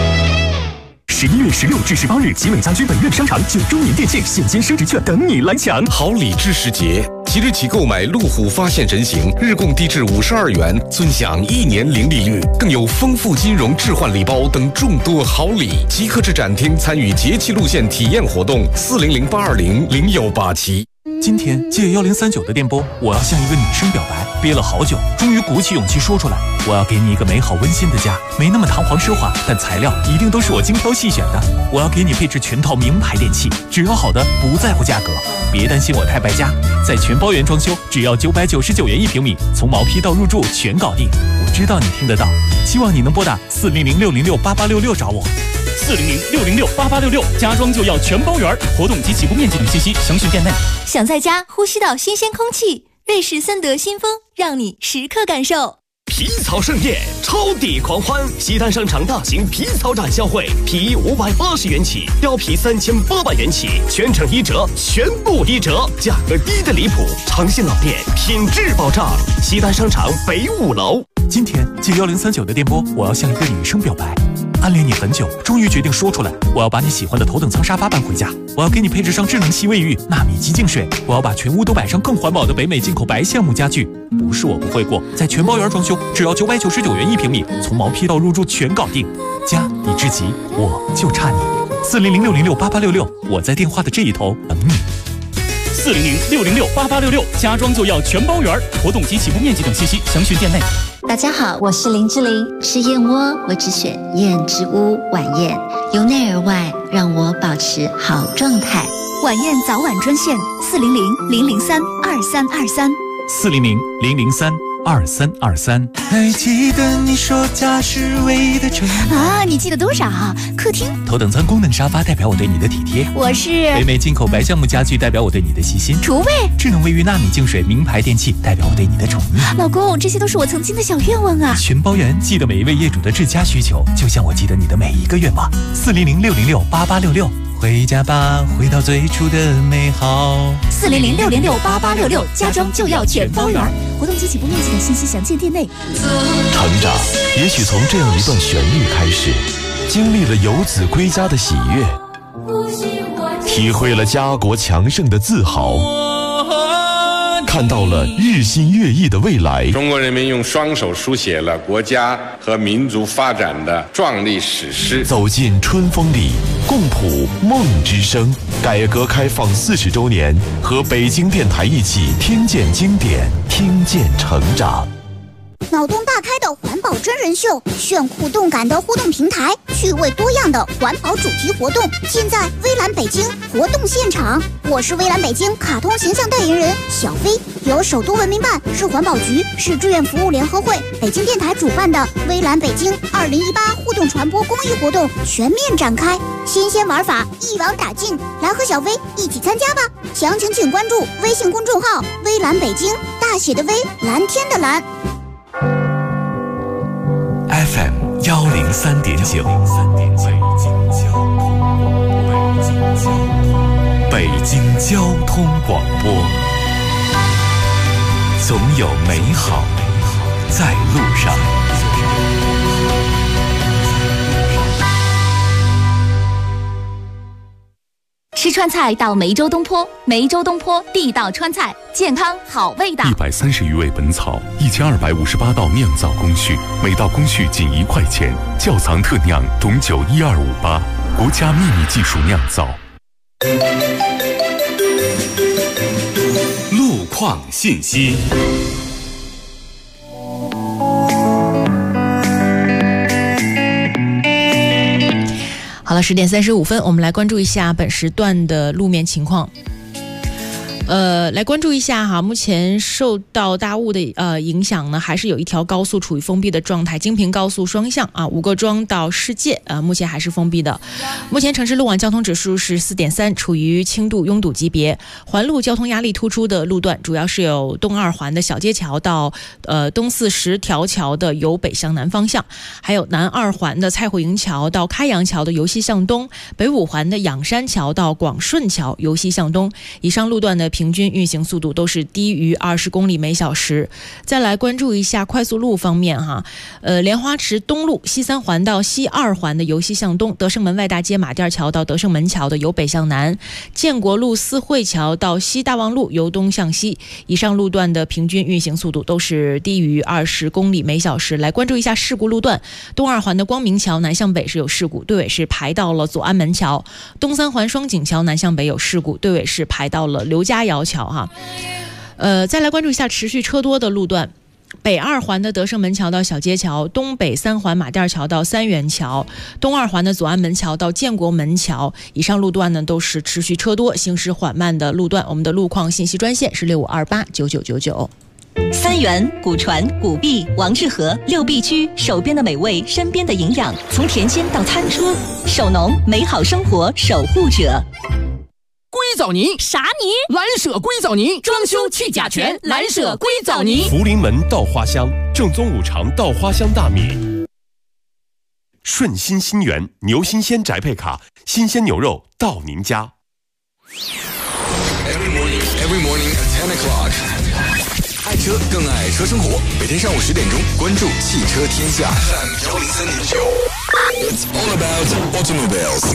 11月16至18日，集美家居本院商场9周年店庆现金升值券等你来抢！ 好礼之时节，即日起购买路虎发现人形，日供低至52元，尊享1年零利率，更有丰富金融置换礼包等众多好礼。即刻至展厅参与节气路线体验活动，400-820-0187。 今天借1039的电波，我要向一个女生表白，憋了好久，终于鼓起勇气说出来。我要给你一个美好温馨的家，没那么堂皇奢华，但材料一定都是我精挑细选的。我要给你配置全套名牌电器，只要好的，不在乎价格。别担心我太败家，在全包圆装修，只要999元1平米，从毛坯到入住全搞定。我知道你听得到，希望你能拨打400-606-8866找我。400-606-8866，家装就要全包圆，活动及起步面积等信息详询店内。 想在家呼吸到新鲜空气，瑞士森德新风让你时刻感受。 皮草盛宴，超抵狂欢！西单商场大型皮草展销会，皮衣580元起，貂皮3800元起，全程1折，全部1折，价格低得离谱，长线老店，品质保障。西单商场北5楼。 今天借1039的电波，我要向一个女生表白。暗恋你很久，终于决定说出来。我要把你喜欢的头等舱沙发搬回家，我要给你配置上智能吸卫浴、纳米级净水，我要把全屋都摆上更环保的北美进口白橡木家具。不是我不会过，在全包圆装修，只要999元1平米，从毛坯到入住全搞定。家你至极，我就差你。400-606-8866，我在电话的这一头等你。400-606-8866，家装就要全包圆，活动及起步面积等信息详询店内。 大家好，我是林志玲。吃燕窝，我只选燕之屋晚宴，由内而外让我保持好状态。 晚宴早晚专线400-003-2323。 400-003-2323。还记得你说家是唯一的城啊？你记得多少？客厅头等舱功能沙发代表我对你的体贴， 我是北美进口白橡木家具代表我对你的细心， 厨卫智能卫浴纳米净水名牌电器代表我对你的宠溺。 老公，这些都是我曾经的小愿望啊！ 全包圆记得每一位业主的至佳需求，就像我记得你的每一个愿望。400-606-8866，回家吧，回到最初的美好。 400-606-8866，家装就要全包圆。活动及起步面积的信息详见店内。 成长也许从这样一段旋律开始，经历了游子归家的喜悦，体会了家国强盛的自豪，看到了日新月异的未来。 中国人民用双手书写了国家和民族发展的壮丽史诗。 走进春风里，共谱梦之声。改革开放40周年，和北京电台一起听见经典，听见成长。 脑洞大开的环保真人秀，炫酷动感的互动平台，趣味多样的环保主题活动，尽在微蓝北京活动现场。我是微蓝北京卡通形象代言人小飞，由首都文明办、市环保局、市志愿服务联合会、北京电台主办的微蓝北京2018互动传播公益活动全面展开，新鲜玩法一网打尽，来和小飞一起参加吧！详情请关注微信公众号“微蓝北京”，大写的微，蓝天的蓝。 FM 103.9，北京交通广播，总有美好在路上。 吃川菜到梅州东坡，梅州东坡地道川菜，健康好味道。 130余味本草，1258道酿造工序，每道工序仅1块钱，窖藏特酿董酒12588，国家秘密技术酿造。 路况信息。 好了，10点35分，我们来关注一下本时段的路面情况。来关注一下哈，目前受到大雾的影响呢，还是有一条高速处于封闭的状态，京平高速双向啊，吴各庄到世界目前还是封闭的。目前城市路网交通指数是4.3，处于轻度拥堵级别。环路交通压力突出的路段，主要是有东二环的小街桥到东四十条桥的由北向南方向，还有南二环的蔡慧营桥到开阳桥的由西向东，北五环的仰山桥到广顺桥由西向东。以上路段的平均运行速度都是低于20公里每小时。再来关注一下快速路方面哈，莲花池东路西三环到西二环的由西向东，德胜门外大街马甸桥到德胜门桥的由北向南，建国路四惠桥到西大望路由东向西。以上路段的平均运行速度都是低于20公里每小时。来关注一下事故路段，东二环的光明桥南向北是有事故，队尾是排到了左安门桥；东三环双井桥南向北有事故，队尾是排到了刘家窑桥哈。再来关注一下持续车多的路段，北二环的德胜门桥到小街桥，东北三环马甸桥到三元桥，东二环的左安门桥到建国门桥。以上路段呢都是持续车多、行驶缓慢的路段。我们的路况信息专线是65289999。 三元、古传、古壁、王致和6必居，手边的美味，身边的营养，从田间到餐桌，手农美好生活守护者。 硅藻泥啥泥？ 蓝舍硅藻泥，装修去甲醛，蓝舍硅藻泥。 福临门稻花香，正宗五常稻花香大米。顺心新源牛新鲜宅配卡，新鲜牛肉到您家。 Every morning at 10 o'clock， 爱车更爱车生活，每天上午10点钟，关注汽车天下。103.9 It's all about automobiles。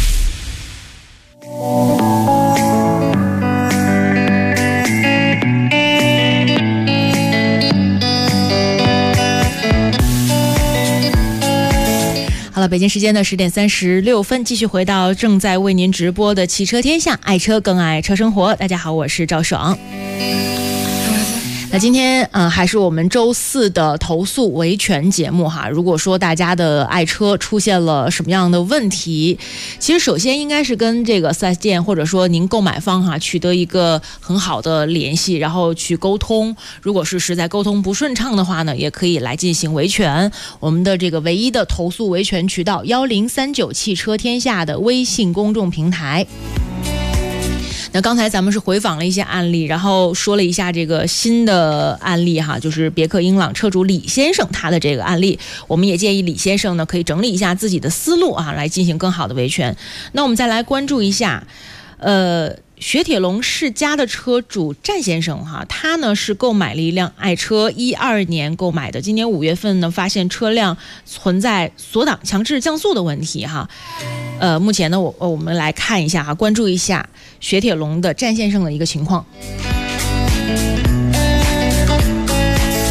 好了，北京时间的10点36分，继续回到正在为您直播的汽车天下，爱车更爱车生活。大家好，我是赵爽。那今天还是我们周四的投诉维权节目哈。如果说大家的爱车出现了什么样的问题，其实首先应该是跟这个 4S 店或者说您购买方哈取得一个很好的联系，然后去沟通。如果是实在沟通不顺畅的话呢，也可以来进行维权。我们的这个唯一的投诉维权渠道1039汽车天下的微信公众平台。那刚才咱们是回访了一些案例，然后说了一下这个新的案例哈，就是别克英朗车主李先生他的这个案例，我们也建议李先生呢可以整理一下自己的思路啊，来进行更好的维权。那我们再来关注一下，雪铁龙世嘉的车主战先生哈，他呢是购买了一辆爱车，12年购买的，今年5月份呢发现车辆存在锁档强制降速的问题哈。目前呢我们来看一下哈，关注一下雪铁龙的战先生的一个情况。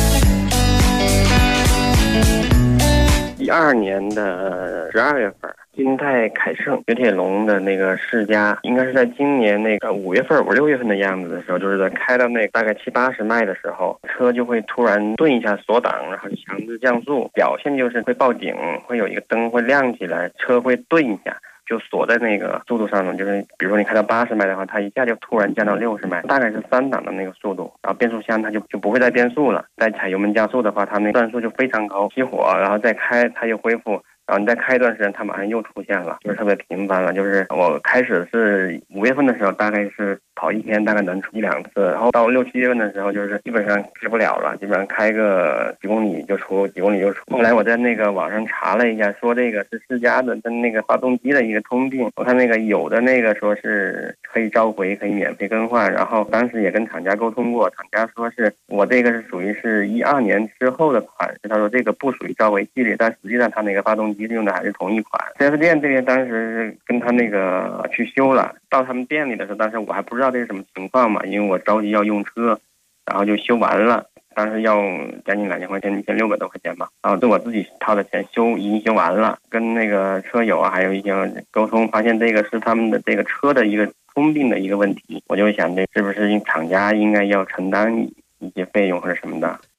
12年的12月份， 金泰凯盛雪铁龙的那个世嘉，应该是在今年那个5月份、5、6月份的样子的时候，就是在开到那大概70-80迈的时候，车就会突然顿一下锁档，然后强制降速，表现就是会报警，会有一个灯会亮起来，车会顿一下。就锁在那个速度上了，就是比如说你开到80迈的话，它一下就突然降到60迈，大概是3档的那个速度，然后变速箱它就不会再变速了，再踩油门加速的话，它那转速就非常高，熄火，然后再开它又恢复，然后你再开一段时间，它马上又出现了，就是特别频繁了。就是我开始是5月份的时候，大概是跑一天大概能出1-2次，然后到6、7月份的时候，就是基本上开不了了，基本上开个几公里就出。后来我在那个网上查了一下，说这个是世嘉的跟那个发动机的一个通病，我看那个有的那个说是可以召回，可以免费更换，然后当时也跟厂家沟通过，厂家说是我这个是属于是12年之后的款式，他说这个不属于召回系列，但实际上他那个发动机用的还是同一款。4S店这边当时是跟他那个去修了，到他们店里的时候，当时我还不知道这是什么情况嘛，因为我着急要用车，然后就修完了，当时要将近2000块钱，1600多块钱吧，然后是我自己掏的钱修，已经修完了，跟那个车友啊还有一些沟通，发现这个是他们的这个车的一个通病的一个问题，我就想这是不是厂家应该要承担一些费用或者什么的。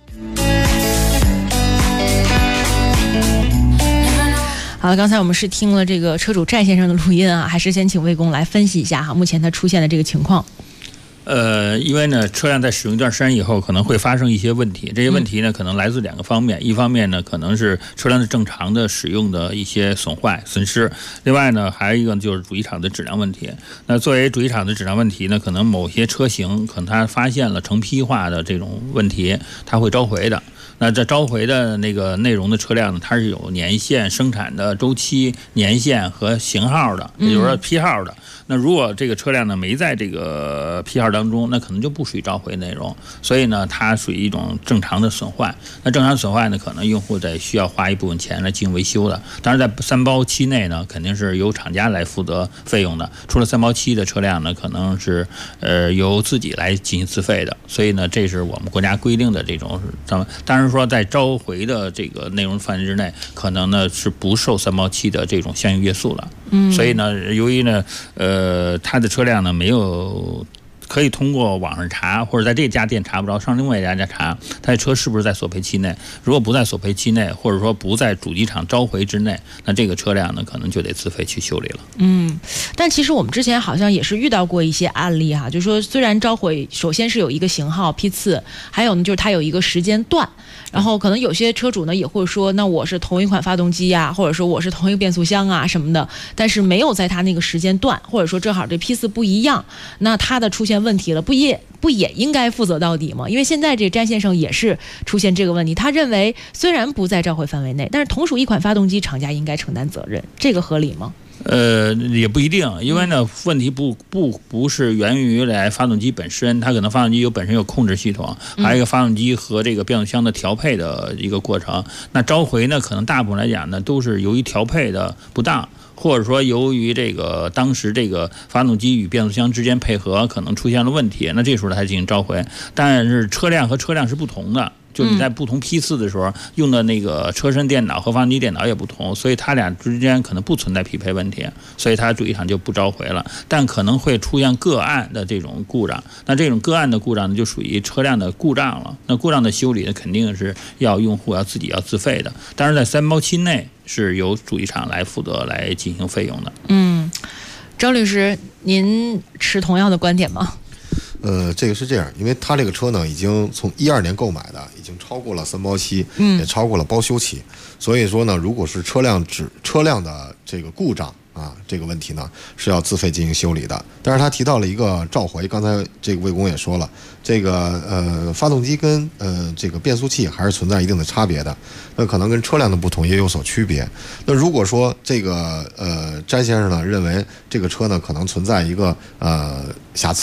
好了，刚才我们是听了这个车主寨先生的录音啊，还是先请魏工来分析一下哈，目前他出现的这个情况。 因为呢，车辆在使用一段时间以后，可能会发生一些问题。这些问题呢，可能来自2个方面。一方面呢，可能是车辆的正常的使用的一些损失；另外呢，还有一个就是主机厂的质量问题。那作为主机厂的质量问题呢，可能某些车型可能它发现了成批化的这种问题，它会召回的。那这召回的那个内容的车辆呢，它是有年限、生产的周期、年限和型号的，也就是说批号的。那如果这个车辆呢没在这个批号当中，那可能就不属于召回内容，所以呢，它属于一种正常的损坏。那正常损坏呢，可能用户得需要花一部分钱来进行维修的。当然，在3包期内呢，肯定是由厂家来负责费用的。除了3包期的车辆呢，可能是由自己来进行自费的。所以呢，这是我们国家规定的这种。当然说，在召回的这个内容范围之内，可能呢是不受3包期的这种相应约束了。所以呢，由于呢，他的车辆呢没有可以通过网上查，或者在这家店查不着，上另外一家查，他的车是不是在索赔期内？如果不在索赔期内，或者说不在主机厂召回之内，那这个车辆呢可能就得自费去修理了。 但其实我们之前好像也是遇到过一些案例哈，就是说虽然召回首先是有一个型号批次，还有呢就是它有一个时间段。然后可能有些车主呢也会说，那我是同一款发动机呀，或者说我是同一个变速箱啊什么的，但是没有在他那个时间段，或者说正好这批次不一样，那他的出现问题了，不也应该负责到底吗？因为现在这詹先生也是出现这个问题，他认为虽然不在召回范围内，但是同属一款发动机，厂家应该承担责任，这个合理吗？ 也不一定，因为呢，问题不是源于来发动机本身，它可能发动机本身有控制系统，还有一个发动机和这个变速箱的调配的一个过程。那召回呢，可能大部分来讲呢，都是由于调配的不当，或者说由于这个当时这个发动机与变速箱之间配合可能出现了问题，那这时候才进行召回。但是车辆和车辆是不同的。就你在不同批次的时候用的那个车身电脑和发动机电脑也不同，所以它俩之间可能不存在匹配问题，所以它主机厂就不召回了。但可能会出现个案的这种故障，那这种个案的故障呢，就属于车辆的故障了。那故障的修理呢，肯定是要用户自己要自费的。但是在3包期内是由主机厂来负责来进行费用的。 张律师，您持同样的观点吗？ 这个是这样，因为他这个车呢，已经从12年购买的，已经超过了3包期，也超过了包修期，所以说呢，如果是车辆的这个故障啊，这个问题呢是要自费进行修理的。但是他提到了一个召回，刚才这个魏工也说了，这个发动机跟这个变速器还是存在一定的差别的，那可能跟车辆的不同也有所区别。那如果说这个詹先生呢认为这个车呢可能存在一个瑕疵。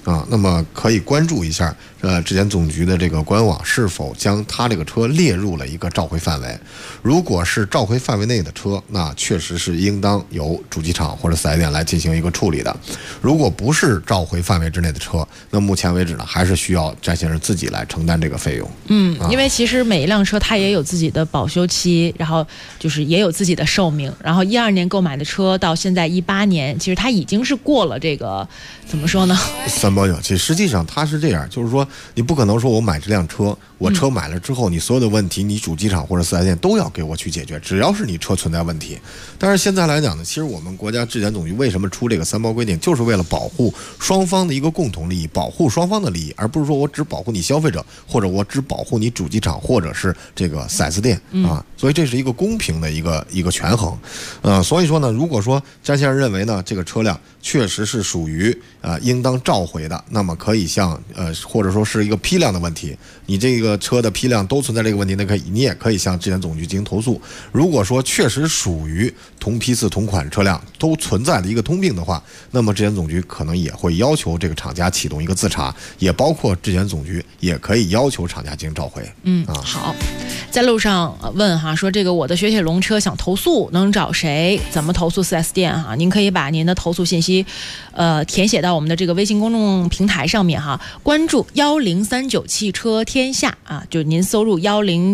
啊，那么可以关注一下质检总局的这个官网是否将他这个车列入了一个召回范围。如果是召回范围内的车，那确实是应当由主机厂或者4S店来进行一个处理的。如果不是召回范围之内的车，那目前为止呢，还是需要翟先生自己来承担这个费用。 因为其实每一辆车它也有自己的保修期，然后就是也有自己的寿命。然后12年购买的车到现在18年，其实它已经是过了这个怎么说呢 ？3保9期，实际上它是这样，就是说你不可能说我买这辆车，我车买了之后，你所有的问题，你主机厂或者4S店都要给我去解决，只要是你车存在问题。但是现在来讲呢，其实我们国家质检总局为什么出这个3包规定，就是为了保护双方的一个共同利益，保护双方的利益，而不是说我只保护你消费者，或者我只保护你主机厂或者是这个4S店啊。所以这是一个公平的一个权衡。所以说呢，如果说翟先生认为呢，这个车辆确实是属于应当召回的，那么可以向或者说是一个批量的问题，你这个车的批量都存在这个问题，那你也可以向质检总局进行投诉。如果说确实属于同批次同款车辆都存在的一个通病的话，那么质检总局可能也会要求这个厂家启动一个自查，也包括质检总局也可以要求厂家进行召回。 好，在路上问哈，说这个我的雪铁龙车想投诉，能找谁？怎么投诉4S店哈？您可以把您的投诉信息填写到我们的这个微信公众平台上面哈，关注1039汽车天下啊，就您搜入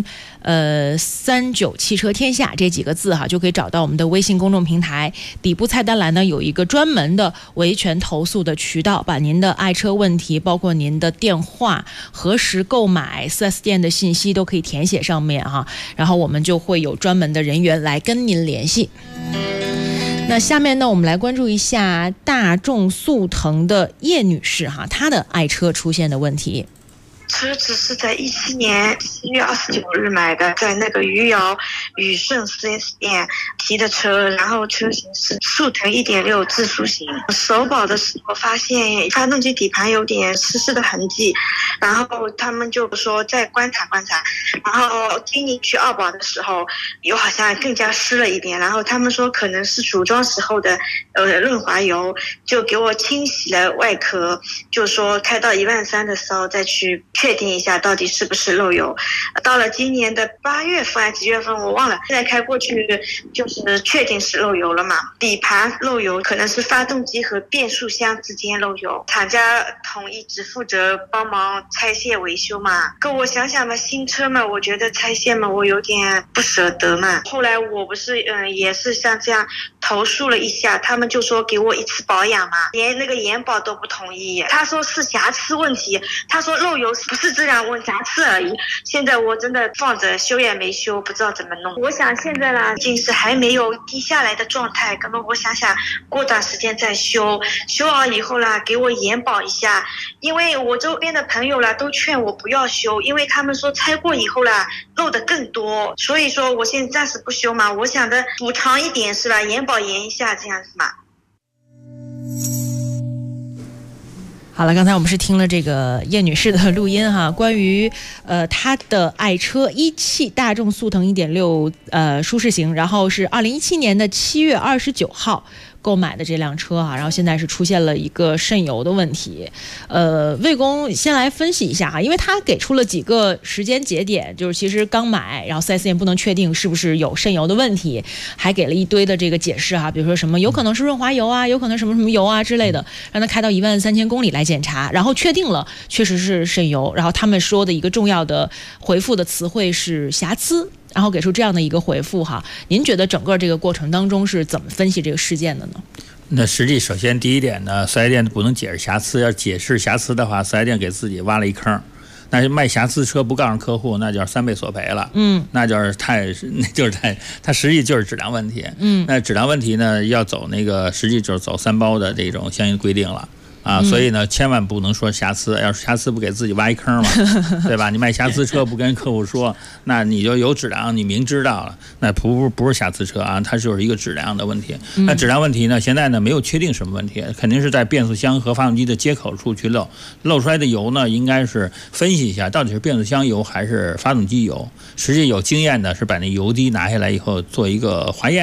1039汽车天下这几个字哈，就可以找到我们的微信公众平台。底部菜单栏呢有一个专门的维权投诉的渠道，把您的爱车问题，包括您的电话、何时购买、4S店的信息都可以填写上面哈，然后我们就会有专门的人员来跟您联系。那下面呢，我们来关注一下大众速腾的叶女士哈，她的爱车出现的问题。 车子是在17年4月29日买的，在那个余姚宇顺 4S 店提的车，然后车型是速腾 1.6 自输型。首保的时候发现发动机底盘有点湿的痕迹，然后他们就说再观察观察，然后今年去2保的时候油好像更加湿了一点，然后他们说可能是组装时候的润滑油，就给我清洗了外壳，就说开到13000的时候再去确定一下到底是不是漏油。到了今年的8月份还几月份我忘了，现在开过去就是确定是漏油了嘛。底盘漏油可能是发动机和变速箱之间漏油，厂家统一只负责帮忙拆卸维修嘛。跟我想想嘛，新车嘛，我觉得拆卸嘛我有点不舍得嘛。后来我不是也是像这样投诉了一下，他们就说给我一次保养嘛，连那个延保都不同意。他说是瑕疵问题，他说漏油不是质量问瑕疵而已。现在我真的放着修也没修，不知道怎么弄。我想现在啦，毕竟是还没有低下来的状态，那么我想过段时间再修，修好以后啦给我延保一下。因为我周边的朋友啦都劝我不要修，因为他们说拆过以后啦漏的更多，所以说我现在暂时不修嘛，我想着补偿一点是吧，延保延一下这样子嘛。 好了，刚才我们是听了这个叶女士的录音哈，关于她的爱车一汽大众速腾 1.6 舒适型，然后是2017年的7月29号购买的这辆车哈，然后现在是出现了一个渗油的问题。魏工先来分析一下哈，因为他给出了几个时间节点，就是其实刚买，然后 4S 店不能确定是不是有渗油的问题，还给了一堆的这个解释哈，比如说什么有可能是润滑油啊，有可能什么什么油啊之类的，让他开到13000公里来检查，然后确定了确实是渗油，然后他们说的一个重要的回复的词汇是瑕疵。然后给出这样的一个回复哈，您觉得整个这个过程当中是怎么分析这个事件的呢？ 那实际首先第一点呢，4S店不能解释瑕疵，要解释瑕疵的话，4S店给自己挖了一坑。那卖瑕疵车不告诉客户，那就是3倍索赔了。那就是它实际就是质量问题。那质量问题呢，要走那个实际就是走3包的这种相应规定了。所以呢，千万不能说瑕疵，要是瑕疵不给自己挖一坑嘛，对吧？你卖瑕疵车不跟客户说，那你就有质量，你明知道了，那不是瑕疵车啊，它就是一个质量的问题。那质量问题呢，现在呢没有确定什么问题，肯定是在变速箱和发动机的接口处去漏出来的油呢，应该是分析一下到底是变速箱油还是发动机油。实际有经验的是把那油滴拿下来以后做一个化验的。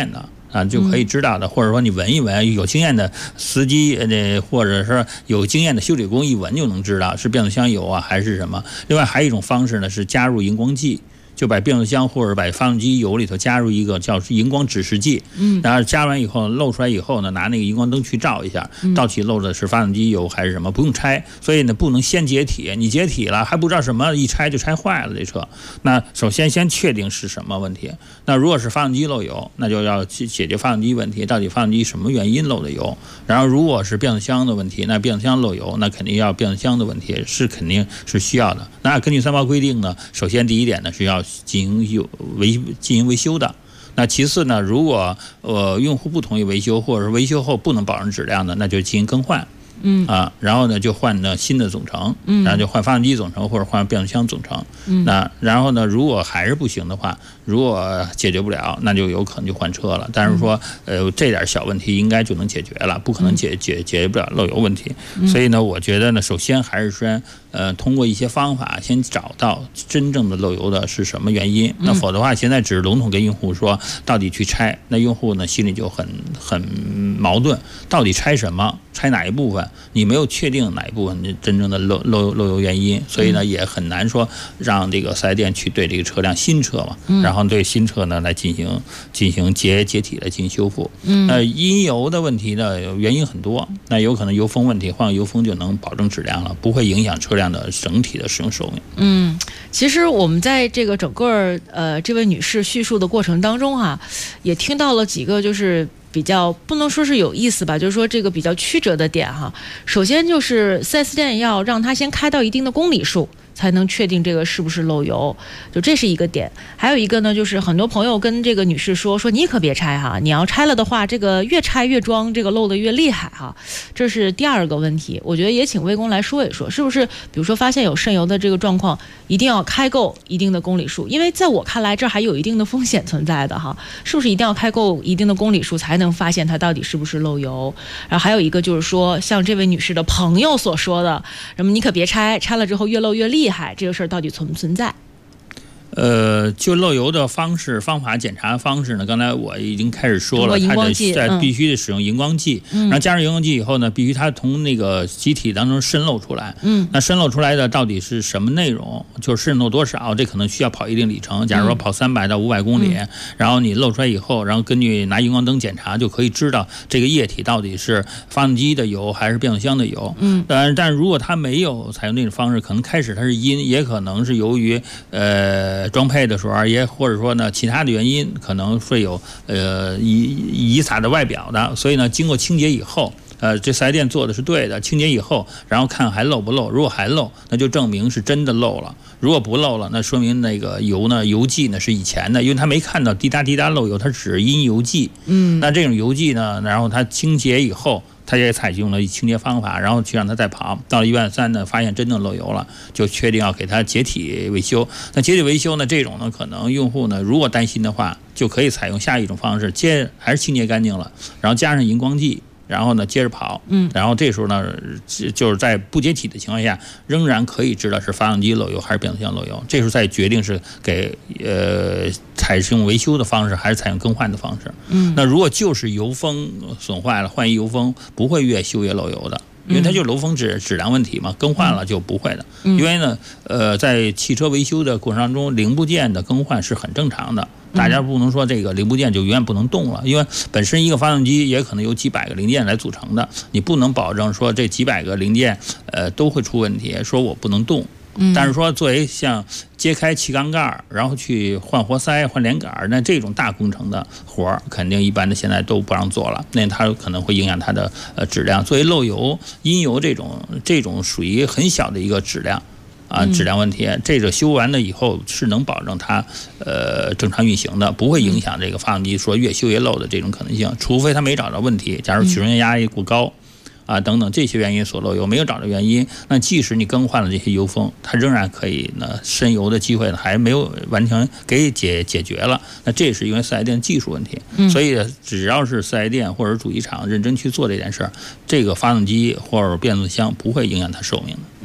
啊，就可以知道的，或者说你闻一闻，有经验的司机或者是有经验的修理工一闻就能知道是变速箱油啊还是什么。另外还有一种方式呢是加入荧光剂。就把变速箱或者把发动机油里头加入一个叫荧光指示剂，然后加完以后漏出来以后呢，拿那个荧光灯去照一下，到底漏的是发动机油还是什么，不用拆。所以呢，不能先解体，你解体了还不知道什么，一拆就拆坏了这车。那首先确定是什么问题。那如果是发动机漏油，那就要去解决发动机问题，到底发动机什么原因漏的油。然后如果是变速箱的问题，那变速箱漏油，那肯定要变速箱的问题是肯定是需要的。那根据三包规定呢，首先第一点呢是要进行维修的。那其次呢，如果用户不同意维修，或者是维修后不能保证质量的，那就进行更换。然后呢就换新的总成，然后就换发动机总成或者换变速箱总成。那然后呢，如果还是不行的话，如果解决不了，那就有可能就换车了。但是说这点小问题应该就能解决了，不可能解决不了漏油问题。所以呢，我觉得呢，首先还是说通过一些方法先找到真正的漏油的是什么原因。那否则的话，现在只是笼统跟用户说到底去拆，那用户呢心里就很矛盾，到底拆什么，拆哪一部分，你没有确定哪一部分真正的漏油原因，所以呢也很难说让这个4S店去对这个车辆新车嘛，然后对新车呢来进行解体来进行修复。那因油的问题呢原因很多，那有可能油封问题，换个油封就能保证质量了，不会影响车辆的整体的使用寿命。 其实我们在这个整个这位女士叙述的过程当中也听到了几个就是比较不能说是有意思吧，就是说这个比较曲折的点首先就是4S店要让他先开到一定的公里数，才能确定这个是不是漏油，就这是一个点。还有一个呢，就是很多朋友跟这个女士说你可别拆你要拆了的话，这个越拆越装，这个漏得越厉害这是第二个问题。我觉得也请魏工来说一说，是不是比如说发现有渗油的这个状况，一定要开够一定的公里数？因为在我看来，这还有一定的风险存在的是不是一定要开够一定的公里数才能发现它到底是不是漏油？然后还有一个就是说，像这位女士的朋友所说的什么你可别拆了之后越漏越厉害，这个事儿到底存不存在？ 就漏油的方法检查方式呢，刚才我已经开始说了，它必须得使用荧光剂，然后加上荧光剂以后呢，必须它从那个机体当中渗漏出来。那渗漏出来的到底是什么内容，就是渗漏多少，这可能需要跑一定里程。假如说跑300到500公里，然后你漏出来以后，然后根据拿荧光灯检查，就可以知道这个液体到底是发动机的油还是变速箱的油。但如果它没有采用那种方式，可能开始它是阴，也可能是由于装配的时候也或者说呢其他的原因，可能会有遗撒的外表的。所以呢，经过清洁以后，这4S店做的是对的，清洁以后，然后看还漏不漏，如果还漏，那就证明是真的漏了；如果不漏了，那说明那个油剂呢是以前的，因为他没看到滴答滴答漏油，它只是阴油剂。那这种油剂呢，然后它清洁以后，他也采用了清洁方法，然后去让他再跑，到了13000呢，发现真正漏油了，就确定要给他解体维修。那解体维修呢，这种呢，可能用户呢，如果担心的话，就可以采用下一种方式，还是清洁干净了，然后加上荧光剂，然后呢接着跑，然后这时候呢，就是在不解体的情况下，仍然可以知道是发动机漏油还是变速箱漏油。这时候再决定是给采用维修的方式，还是采用更换的方式。那如果就是油封损坏了，换一油封，不会越修越漏油的。因为它就是漏风质量问题嘛，更换了就不会的。因为呢，在汽车维修的过程当中，零部件的更换是很正常的。大家不能说这个零部件就永远不能动了，因为本身一个发动机也可能由几百个零件来组成的，你不能保证说这几百个零件都会出问题，说我不能动。但是说作为像揭开气缸盖，然后去换活塞、换连杆，那这种大工程的活儿，肯定一般的现在都不让做了，那它可能会影响它的质量。作为漏油、阴油这种属于很小的一个质量。质量问题，这个修完了以后是能保证它正常运行的，不会影响这个发动机说越修越漏的这种可能性，除非它没找着问题，假如起重压力过高。等等这些原因所漏油，没有找到原因，那即使你更换了这些油封，它仍然可以呢渗油的机会呢还没有完全给解决了。那这是因为4S店技术问题，所以只要是4S店或者主机厂认真去做这件事儿，这个发动机或者变速箱不会影响它寿命的。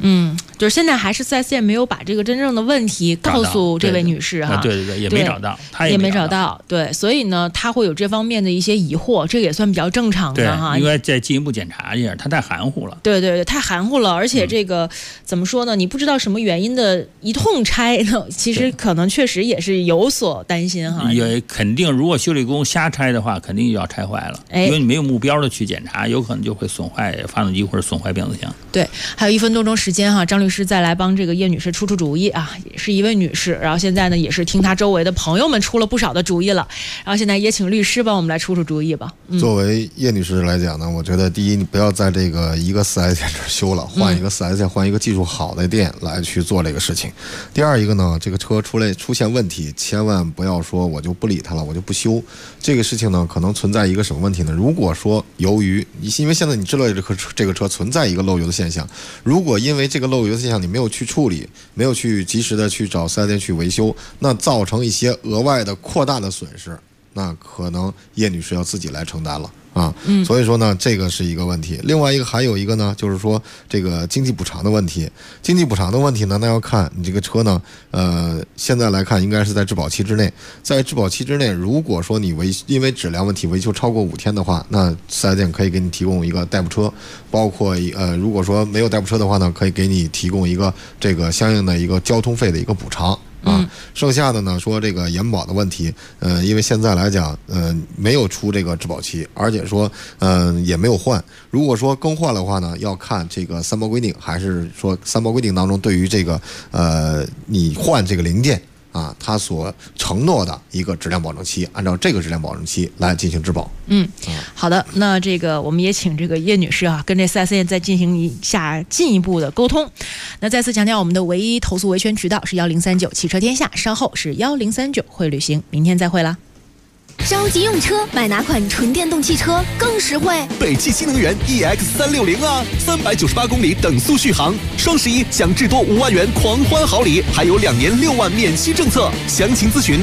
就是现在还是4S店没有把这个真正的问题告诉这位女士哈。 对，也没找到，她也没找到。对，所以呢，她会有这方面的一些疑惑，这个也算比较正常的哈。 应该再进一步检查一下，她太含糊了。 对，太含糊了，而且这个怎么说呢？你不知道什么原因的一通拆呢，其实可能确实也是有所担心哈。 也肯定，如果修理工瞎拆的话，肯定就要拆坏了，因为你没有目标的去检查，有可能就会损坏发动机或者损坏变速箱。 对，还有1分多钟时间哈，张律师再来帮这个叶女士出主意啊，也是一位女士，然后现在呢也是听她周围的朋友们出了不少的主意了，然后现在也请律师帮我们来出主意吧。 作为叶女士来讲呢，我觉得第一，你不要在这个一个 4S 店这儿修了，换一个 4S 店，换一个技术好的店来去做这个事情。第二一个呢，这个车出现问题，千万不要说我就不理它了，我就不修。这个事情呢，可能存在一个什么问题呢？如果说由于因为现在你知道这个车存在一个漏油的现象，如果因为这个漏油的现象你没有去处理，没有去及时的去找4S店去维修，那造成一些额外的扩大的损失，那可能叶女士要自己来承担了啊。所以说呢，这个是一个问题。另外一个还有一个呢，就是说这个经济补偿的问题。经济补偿的问题呢，那要看你这个车呢，现在来看应该是在质保期之内。在质保期之内，如果说你因为质量问题维修超过5天的话，那4S店可以给你提供一个代步车，包括如果说没有代步车的话呢，可以给你提供一个这个相应的一个交通费的一个补偿。剩下的呢，说这个延保的问题，因为现在来讲，没有出这个质保期，而且说，也没有换。如果说更换的话呢，要看这个3包规定，还是说3包规定当中对于这个，你换这个零件啊，它所承诺的一个质量保证期，按照这个质量保证期来进行质保。 好的，那这个我们也请这个叶女士啊，跟这4S店再进行一下进一步的沟通。那再次强调，我们的唯一投诉维权渠道是1039汽车天下，稍后是1039会旅行，明天再会啦。 着急用车，买哪款纯电动汽车更实惠？ 北汽新能源 EX360啊，398公里等速续航，双11享至多5万元狂欢好礼，还有2年6万免息政策。详情咨询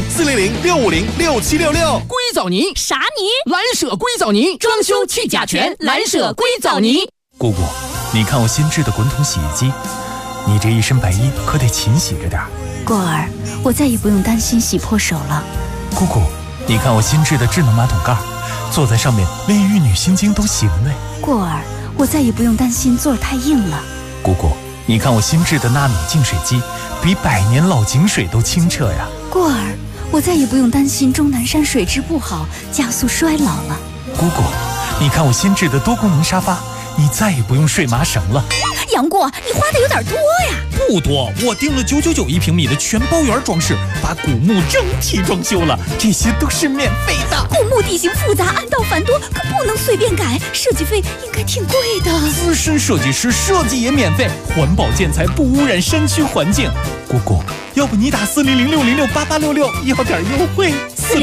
400-650-6766。 硅藻泥啥泥？蓝舍硅藻泥，装修去甲醛，蓝舍硅藻泥。 姑姑，你看我新制的滚筒洗衣机，你这一身白衣可得勤洗着点。 过儿，我再也不用担心洗破手了。 姑姑，你看我新制的智能马桶盖，坐在上面连玉女心经都行嘞。 过儿，我再也不用担心座儿太硬了。 姑姑，你看我新制的纳米净水机，比100年老井水都清澈呀。 过儿，我再也不用担心钟南山水质不好，加速衰老了。 姑姑，你看我新制的多功能沙发，你再也不用睡麻绳了。 杨过，你花的有点多呀。 不多，我订了9991平米的全包圆装饰，把古墓整体装修了，这些都是免费的。 古墓地形复杂，暗道繁多，可不能随便改，设计费应该挺贵的。 资深设计师设计也免费，环保建材不污染山区环境。姑姑，要不你打400-606-8866，要点优惠。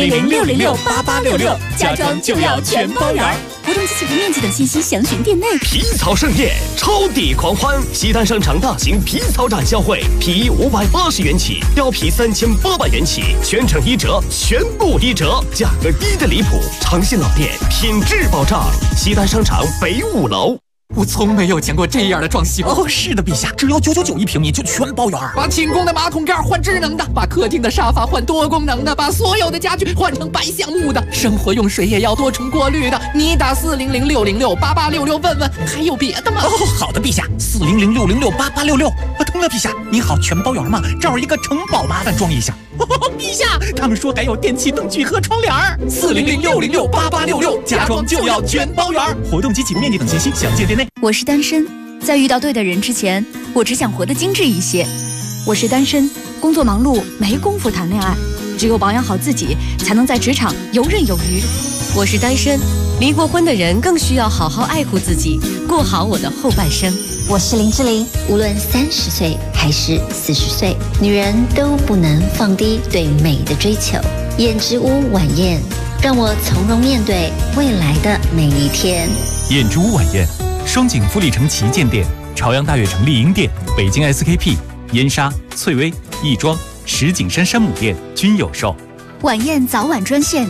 400-606-8866，家装就要全包圆。活动及其面积等信息详询店内。 皮草盛宴，超抵狂欢！西单商场大型皮草展销会，皮衣580元起，貂皮3800元起，全程1折，全部1折，价格低的离谱。诚信老店，品质保障。西单商场北5楼。 我从没有见过这样的装修哦！是的，陛下，只要9991平米就全包圆。 把寝宫的马桶盖换智能的，把客厅的沙发换多功能的，把所有的家具换成白橡木的，生活用水也要多重过滤的。你打400-606-8866问问，还有别的吗？ 哦，好的，陛下，400-606-8866。对了，陛下，你好，全包圆吗？这儿一个城堡，麻烦装一下。陛下，他们说还有电器灯具和窗帘。400-606-8866，家装就要全包圆。活动及起步面积等信息详见店内。 我是单身，在遇到对的人之前，我只想活得精致一些。我是单身，工作忙碌，没工夫谈恋爱，只有保养好自己，才能在职场游刃有余。 我是单身，离过婚的人更需要好好爱护自己，过好我的后半生。 我是林志玲，无论30岁还是40岁，女人都不能放低对美的追求。燕之屋晚宴，让我从容面对未来的每一天。 燕之屋晚宴，双井富力城旗舰店、朝阳大悦城丽婴店、北京 SKP、燕莎、翠微、亦庄、石景山山姆店均有售。 晚宴早晚专线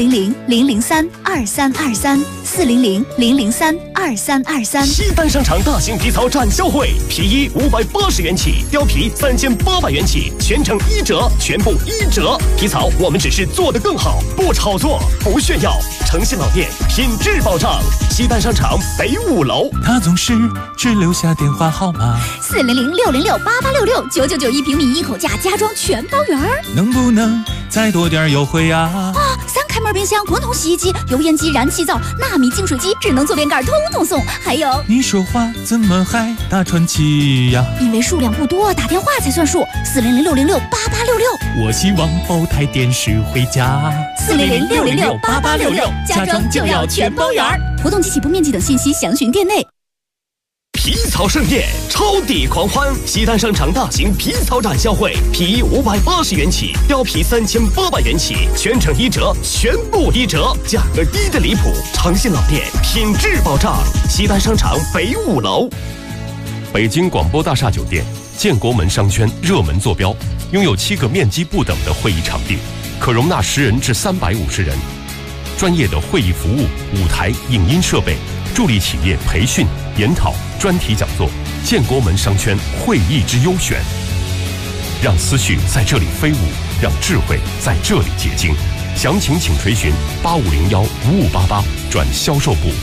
400-003-2323，400-003-2323。 西单商场大型皮草展销会，皮衣580元起，貂皮3800元起，全程1折，全部1折。皮草我们只是做得更好，不炒作，不炫耀。诚信老店，品质保障。西单商场北5楼。 他总是只留下电话号码 400-606-8866，9991平米一口价家装全包圆儿。 能不能再多点优惠啊 3开门冰箱、滚筒洗衣机、油烟机、燃气灶、纳米净水机、智能坐便盖通通送。还有， 你说话怎么还大喘气呀？ 因为数量不多，打电话才算数。400-606-8866。 我希望包台电视回家。 400-606-8866，家装就要全包圆儿。活动及起步面积等信息详询店内。 皮草盛宴，超抵狂欢！西单商场大型皮草展销会，皮衣580元起，貂皮3800元起，全程1折，全部1折，价格低得离谱。诚信老店，品质保障。西单商场北5楼。 北京广播大厦酒店建国门商圈热门坐标，拥有7个面积不等的会议场地，可容纳10人至350人，专业的会议服务、舞台、影音设备，助力企业培训、研讨、专题讲座。建国门商圈会议之优选，让思绪在这里飞舞，让智慧在这里结晶。详情请垂询8501-5588转销售部。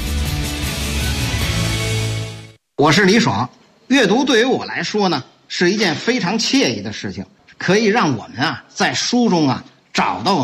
我是李爽，阅读对于我来说呢，是一件非常惬意的事情，可以让我们在书中找到